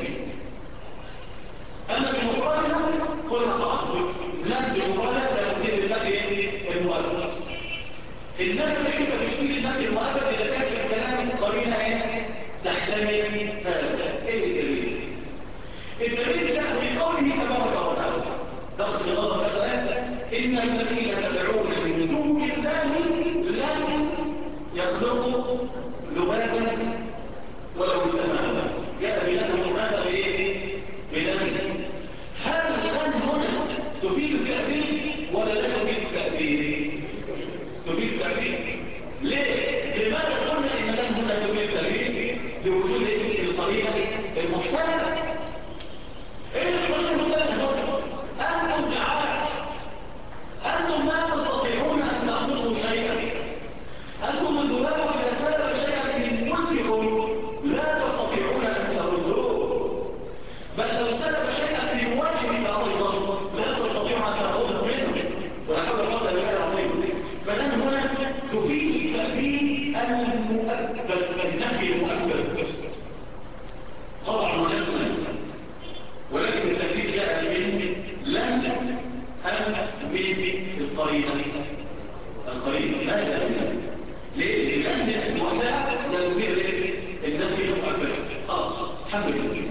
A: أما بمفردها خلها طبعا لن بمفردها لا تفيد النفي المؤبد. النفي مش كيف بتفيد النفي المؤبد إذا كانت في الكلام قرينة تحتمل هذا. إيه الدليل؟ الدليل ده في قوله تبارك وتعالى درس النظر مثلا إن الذين تدعون من دون الله لن يخلقوا ذبابا ولو استمعوا. جاء بلنهم هذا بايه؟ بلن. هل اللن هنا تفيد التأبيد ولا لا تفيد التأبيد؟ تفيد التأبيد. ليه؟ لماذا قلنا ان اللن هنا تفيد التأبيد؟ لوجود القرينة المحتملة. ايه القرينة المحتملة هنا؟ انتم جعاف، انتم ما تستطيعون ان تأخذوا شيئا، انتم الذباب اذا سلب شيئا من ملككم لا تستطيعون أن تردوه، بل لو سلب شيئا من وجهك أيضا لا تستطيع أن تأخذه منه. وهذا الفضل لله العظيم. فلن هنا تفيد التأبيد المؤبد، النفي المؤبد طبعا مجسما، ولكن التأبيد جاء من لن أم بالقرينة. القرينة لا جاء منها. ليه؟ لأن الوحدة لا تفيد النفي المؤبد. خلاص الحمد لله.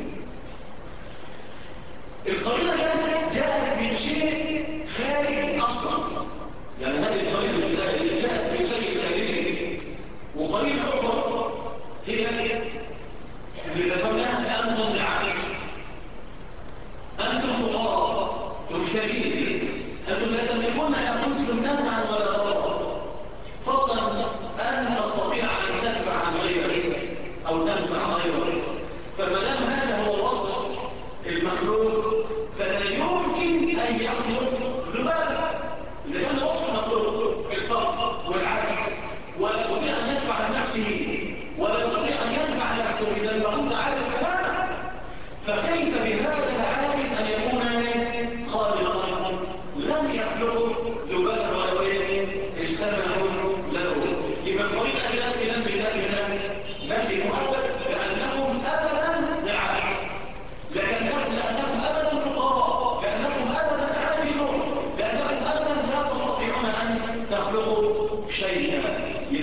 A: القرينة جاءت من شيء خارجي أصلا، يعني هذه القرينة التي جاءت من شيء خارجي. وقرينة أخرى هي اللي ذكرناها أنتم العارف، أنتم فقراء محتاجين، أنتم لا تملكون أنفسكم نفعا ولا ضررا، فضلا أن تستطيع أن تدفع عن غيرك أو تنفع غيرك. فما دام هذا هو الوصف المخلوق فلا يمكن أن يخلق ذبابا. إذا كان الوصف مخلوق بالفضل والعجز ولا يستطيع أن يدفع عن نفسه ولا يستطيع أن ينفع نفسه إذا ما كنت عاجز تماما، فكيف بهذا العاجز أن يكون خالقا؟ لم يخلق ذبابا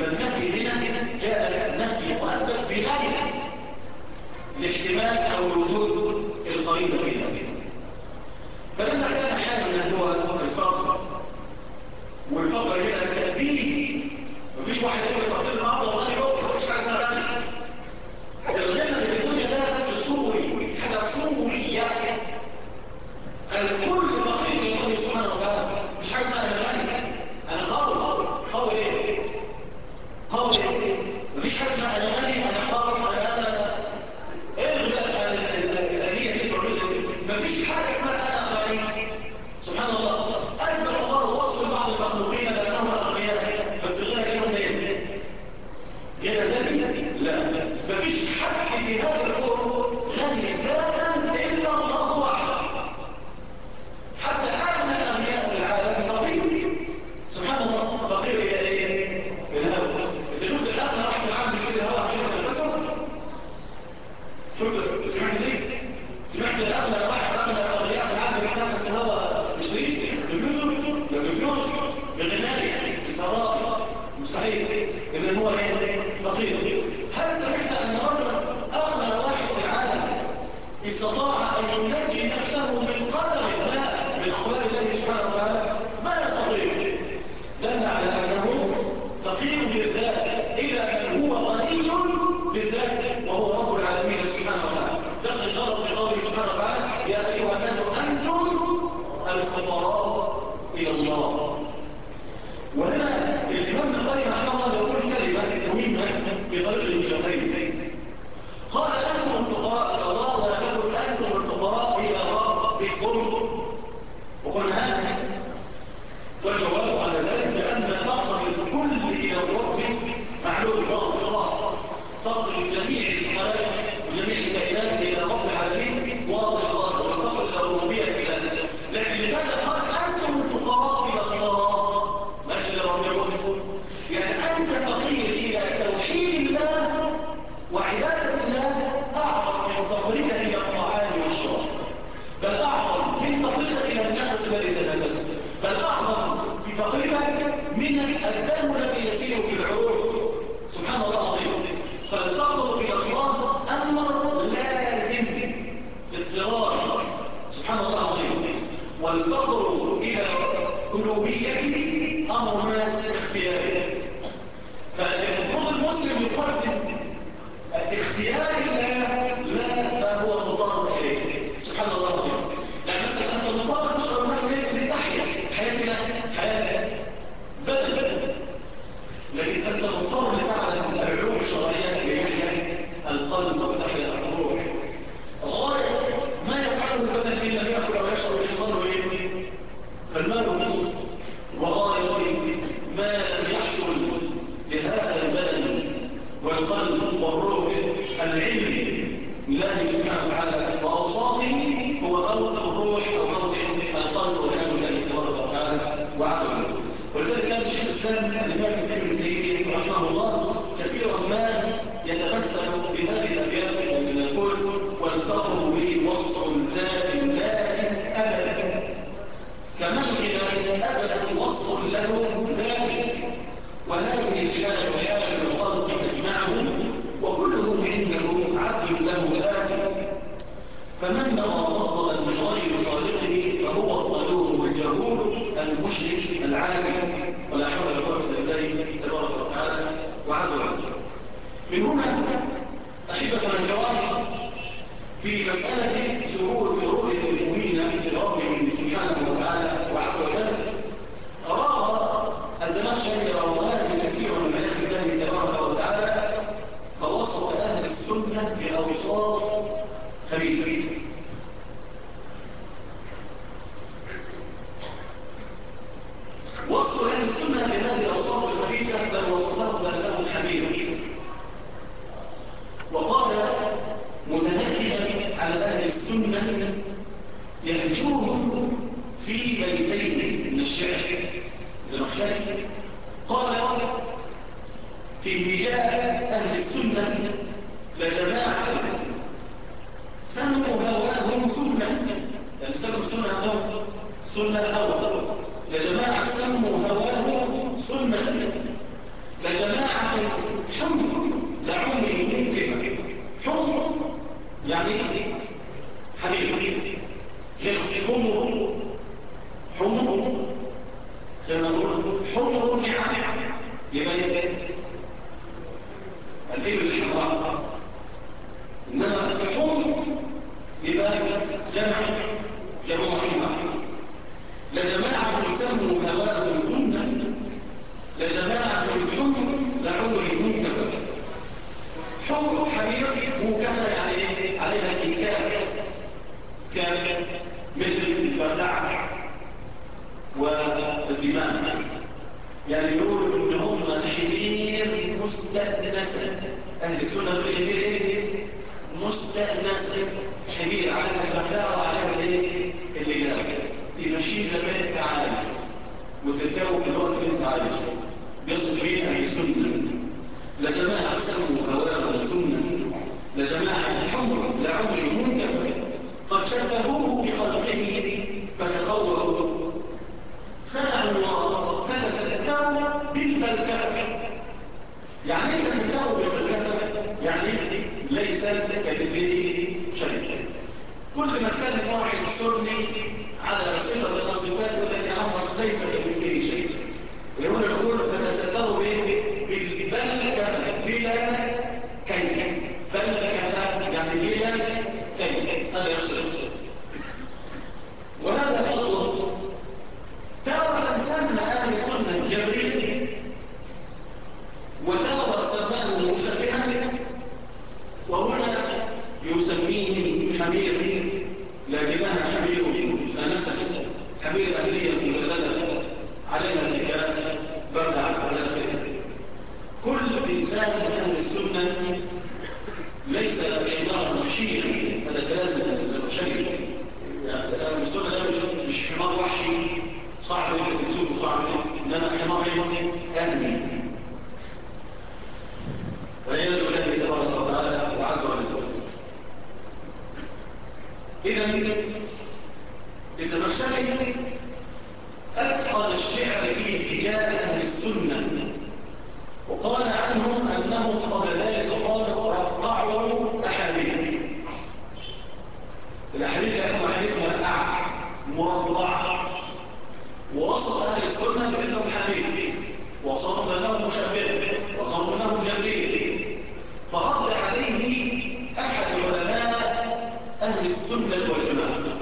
A: فالنفي هنا جاء نفي مؤبد بغير الاحتمال أو الوجود القريب فيها. فلما كان حالنا هو الفقر، والفقر هنا تأبيد، مفيش واحد يقول تقدير النهارده وغني بكره، مفيش حاجه اسمها غني. الغنى اللي في الدنيا ده بس صوري، حاجه صوريه. الكل فقير لله سبحانه وتعالى، مفيش حاجه اسمها انا غني، انا قوي ايه؟ قوي ايه؟ مفيش حاجه اسمها انا غني، انا قوي، انا ايه بقى الآلية دي موجوده؟ مفيش حاجه اسمها انا غني. سبحان الله، اثبت الله وصف بعض المخلوقين بانهم اغنياء، بس غير لهم ايه؟ غير ذلك لا، مفيش حد في هذا الكون غني ذاتا الا الله وحده. حتى اغنى الاغنياء في العالم فقير. سبحان الله، فقير الى ايه؟ الهوى. انت شفت الاغنى راح في العالم بيشتري الهوى عشان يتنفسه؟ شفت؟ سمعت ليه؟ سمعت الاغنى راح اغنى الاغنياء في العالم بيتنفس الهوى يشتريه بفلوس بغناء بثراء، مستحيل. اذا هو ايه؟ فقير. هل سمعت ان رجلا اغنى واحد في العالم استطاع ان ينجي نفسه من قدر ما من اقوال الله سبحانه وتعالى؟ ما يستطيع. دل على انه فقير بالذات الى من هو غني بالذات وهو رب العالمين سبحانه وتعالى. دخل النظر في قوله سبحانه وتعالى يا ايها الناس انتم الفقراء الى الله. وهنا الامام ابن القيم رحمه الله يقول كلمه مهمه في طريقه ابن القيم. قال انتم الفقراء الى الله ولا تقل انتم الفقراء الى ربكم. وقلنا هذا والجواب على ذلك بان فقر الكل الى الرب معلوم الله. فقر جميع الخلائق وجميع الكائنات الى رب العالمين واضح الله، والفقر الى الربوبيه لله. لكن لماذا قال انتم الفقراء الى الله ماشي لربكم؟ يعني انت فقير الى توحيد الله وعباده الله اعظم من فقرك الى الطعام والشراب، بل اعظم من فقرك الى النفس الذي تنفسه، بل اعظم بفقرك من الدم الذي يسير في العروق. سبحان الله العظيم. فالفقر الى الله امر لازم اضطراري. سبحان الله العظيم. والفقر الى الوهيته امر اختياري. فالمفروض المسلم يقدم اختيار الله لا ما هو مضطر اليه. سبحان الله العظيم. يعني مثلا انت مضطر تشرب الماء لتحيا حياتنا حياه بدل، لكن انت مضطر لتعلم العلوم الشرعيه ليحيا القلب وتحيا الروح. غايه ما يفعله البدن ان لم ياكل او يشرب يحصل له ايه؟ المال والنصر. وغايه ما لم يحصل لهذا البدن والقلب والروح العلم لله سبحانه وتعالى واوصافه هو موت الروح او موت القلب والعياذ بالله تبارك وتعالى وعز وجل. ولذلك كان شيخ الاسلام الامام ابن تيميه رحمه الله كثيرا ما يتمثل بهذه الابيات ومن يقول والفقر به وصف ذات لازم ابدا، كمن ابدا وصف له ذات. وهذه الحال حال الخلق اجمعهم وكلهم عنده عبد له ذات. فمن بغى مفضلا من غير خالقه فهو الضلوع والجهول المشرك العالم، ولا حول ولا قوه الا بالله تبارك وتعالى وعز وجل. من هنا احبكم الكرام في مساله سرور رؤيه المؤمنين لربهم سبحانه وتعالى وعز وجل، اراد الزمخشري رواه كثير من عياذ الله تبارك وتعالى فوصف اهل السنه باوصاف خبيثه. وصف اهل السنه بهذه الاوصاف الخبيثه بل وصفه بانه حمير. وقال متنكبا على اهل السنه يهجوهم في بيتين من الشعر الزمخشري. قال في هجاء اهل السنه لجماعه سموا هواهم سنه، يعني سموا السنه هواهم سنه الهوى. لجماعه سموا هواهم سنه، لجماعه جمع حمار. لجماعة سموا هواءهم سنة، لجماعة الحمر لعمر منكفة. حمر حمير منكفة يعني ايه؟ عليها كيكاف، كاف مثل البردعة والزمام، يعني يقولوا ان هم حمير مستأنسة. اهل السنة بالحمير مستأنسة، حمير عليها البردعة وعليها الايه؟ اللجام. تمشي زمان كعالم وتتجاوب في الوقت اللي انت عايزه، بيصل بين اهل السنة. لجماعة سموا هواء سنة، لجماعة الحمر لعمر منكفة، قد شبهوه بخلقه فتخوفوا، سمعوا الله فتستروا بالبلكفة. يعني ايه تستروا بالبلكفة؟ يعني ليس كذبه شيء. كل ما كان واحد سني على صفة من الصفات يقول لك يا عم ليس كمثله شيء. يقول نقول تتستروا بالبلكفة بلا كيف. بلكفة يعني بلا كيف، هذا يقصد. وهذا الأصل تارة سمى أهل السنة جبريل، وتارة سماه مشبها، وهنا يسميه حمير لكنها حمير مستأنسة، حمير أهلية مجلدة عليها الكاف بردع ولا خير. كل إنسان من أهل السنة ليس حمارا وحشيا، هذا كلام الزمخشري. يعني أهل السنة ده مش حمار وحشي صعب السوق صعب، إنما حمار أهلي والعياذ بالله تبارك وتعالى وعز وجل. إذا الزمخشري أتقن الشعر في رجال أهل السنة، وقال عنهم أنهم قبل ذلك قالوا رقعوا أحاديث. الأحاديث لهم أحاديث مرقعة مربعة، ووصف أهل السنة بأنهم حميد، وصف لهم مشبه، وصف لهم جبريل. فرد عليه أحد علماء أهل السنة والجماعة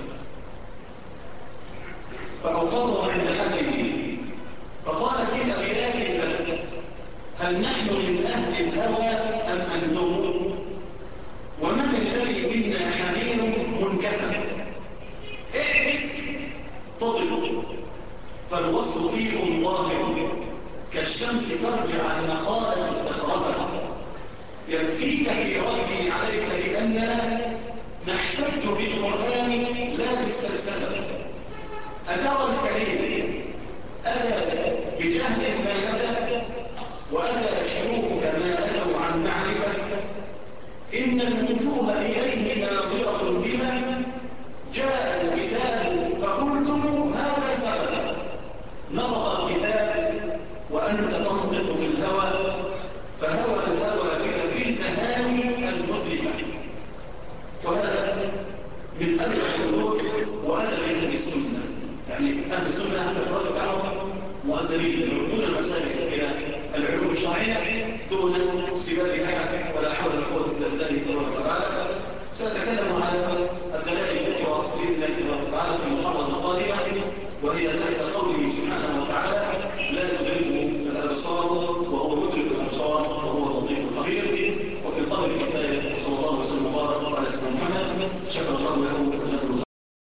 A: فأوقظه عند حده، فقال في أبيات له: هل نحن من أهل الهوى أم أنتم؟ ومن الذي منا حمير منكفى؟ احبس تضل، فالوصف فيكم ظاهر كالشمس ترجع المقالة الزخرفة. يكفيك في ردي عليك بأننا نحتج بالقرآن لا بالسلسلة. أترى الكريم أتى بجهل ما هدى، وأتى شيوخك ما أتوا عن معرفة. إن الوجوه إليه ناظرة بما جاء الكتاب، فقلتم هذا سبب. نطق الكتاب وأنت تنطق في الهوى، فهوى الهوى بك في التهاني المطلقة. وهذا من أدب الحدود وأدب أهل السنة. يعني أهل السنة أهل الفرد بتاعهم مؤدبين يردون المسائل إلى العلوم الشرعية دون سباب أحد، ولا حول ولا قوة إلا بالله تبارك وتعالى. سأتكلم على الدلائل الأخرى بإذن الله تعالى في المحاضرة القادمة، وهي تحت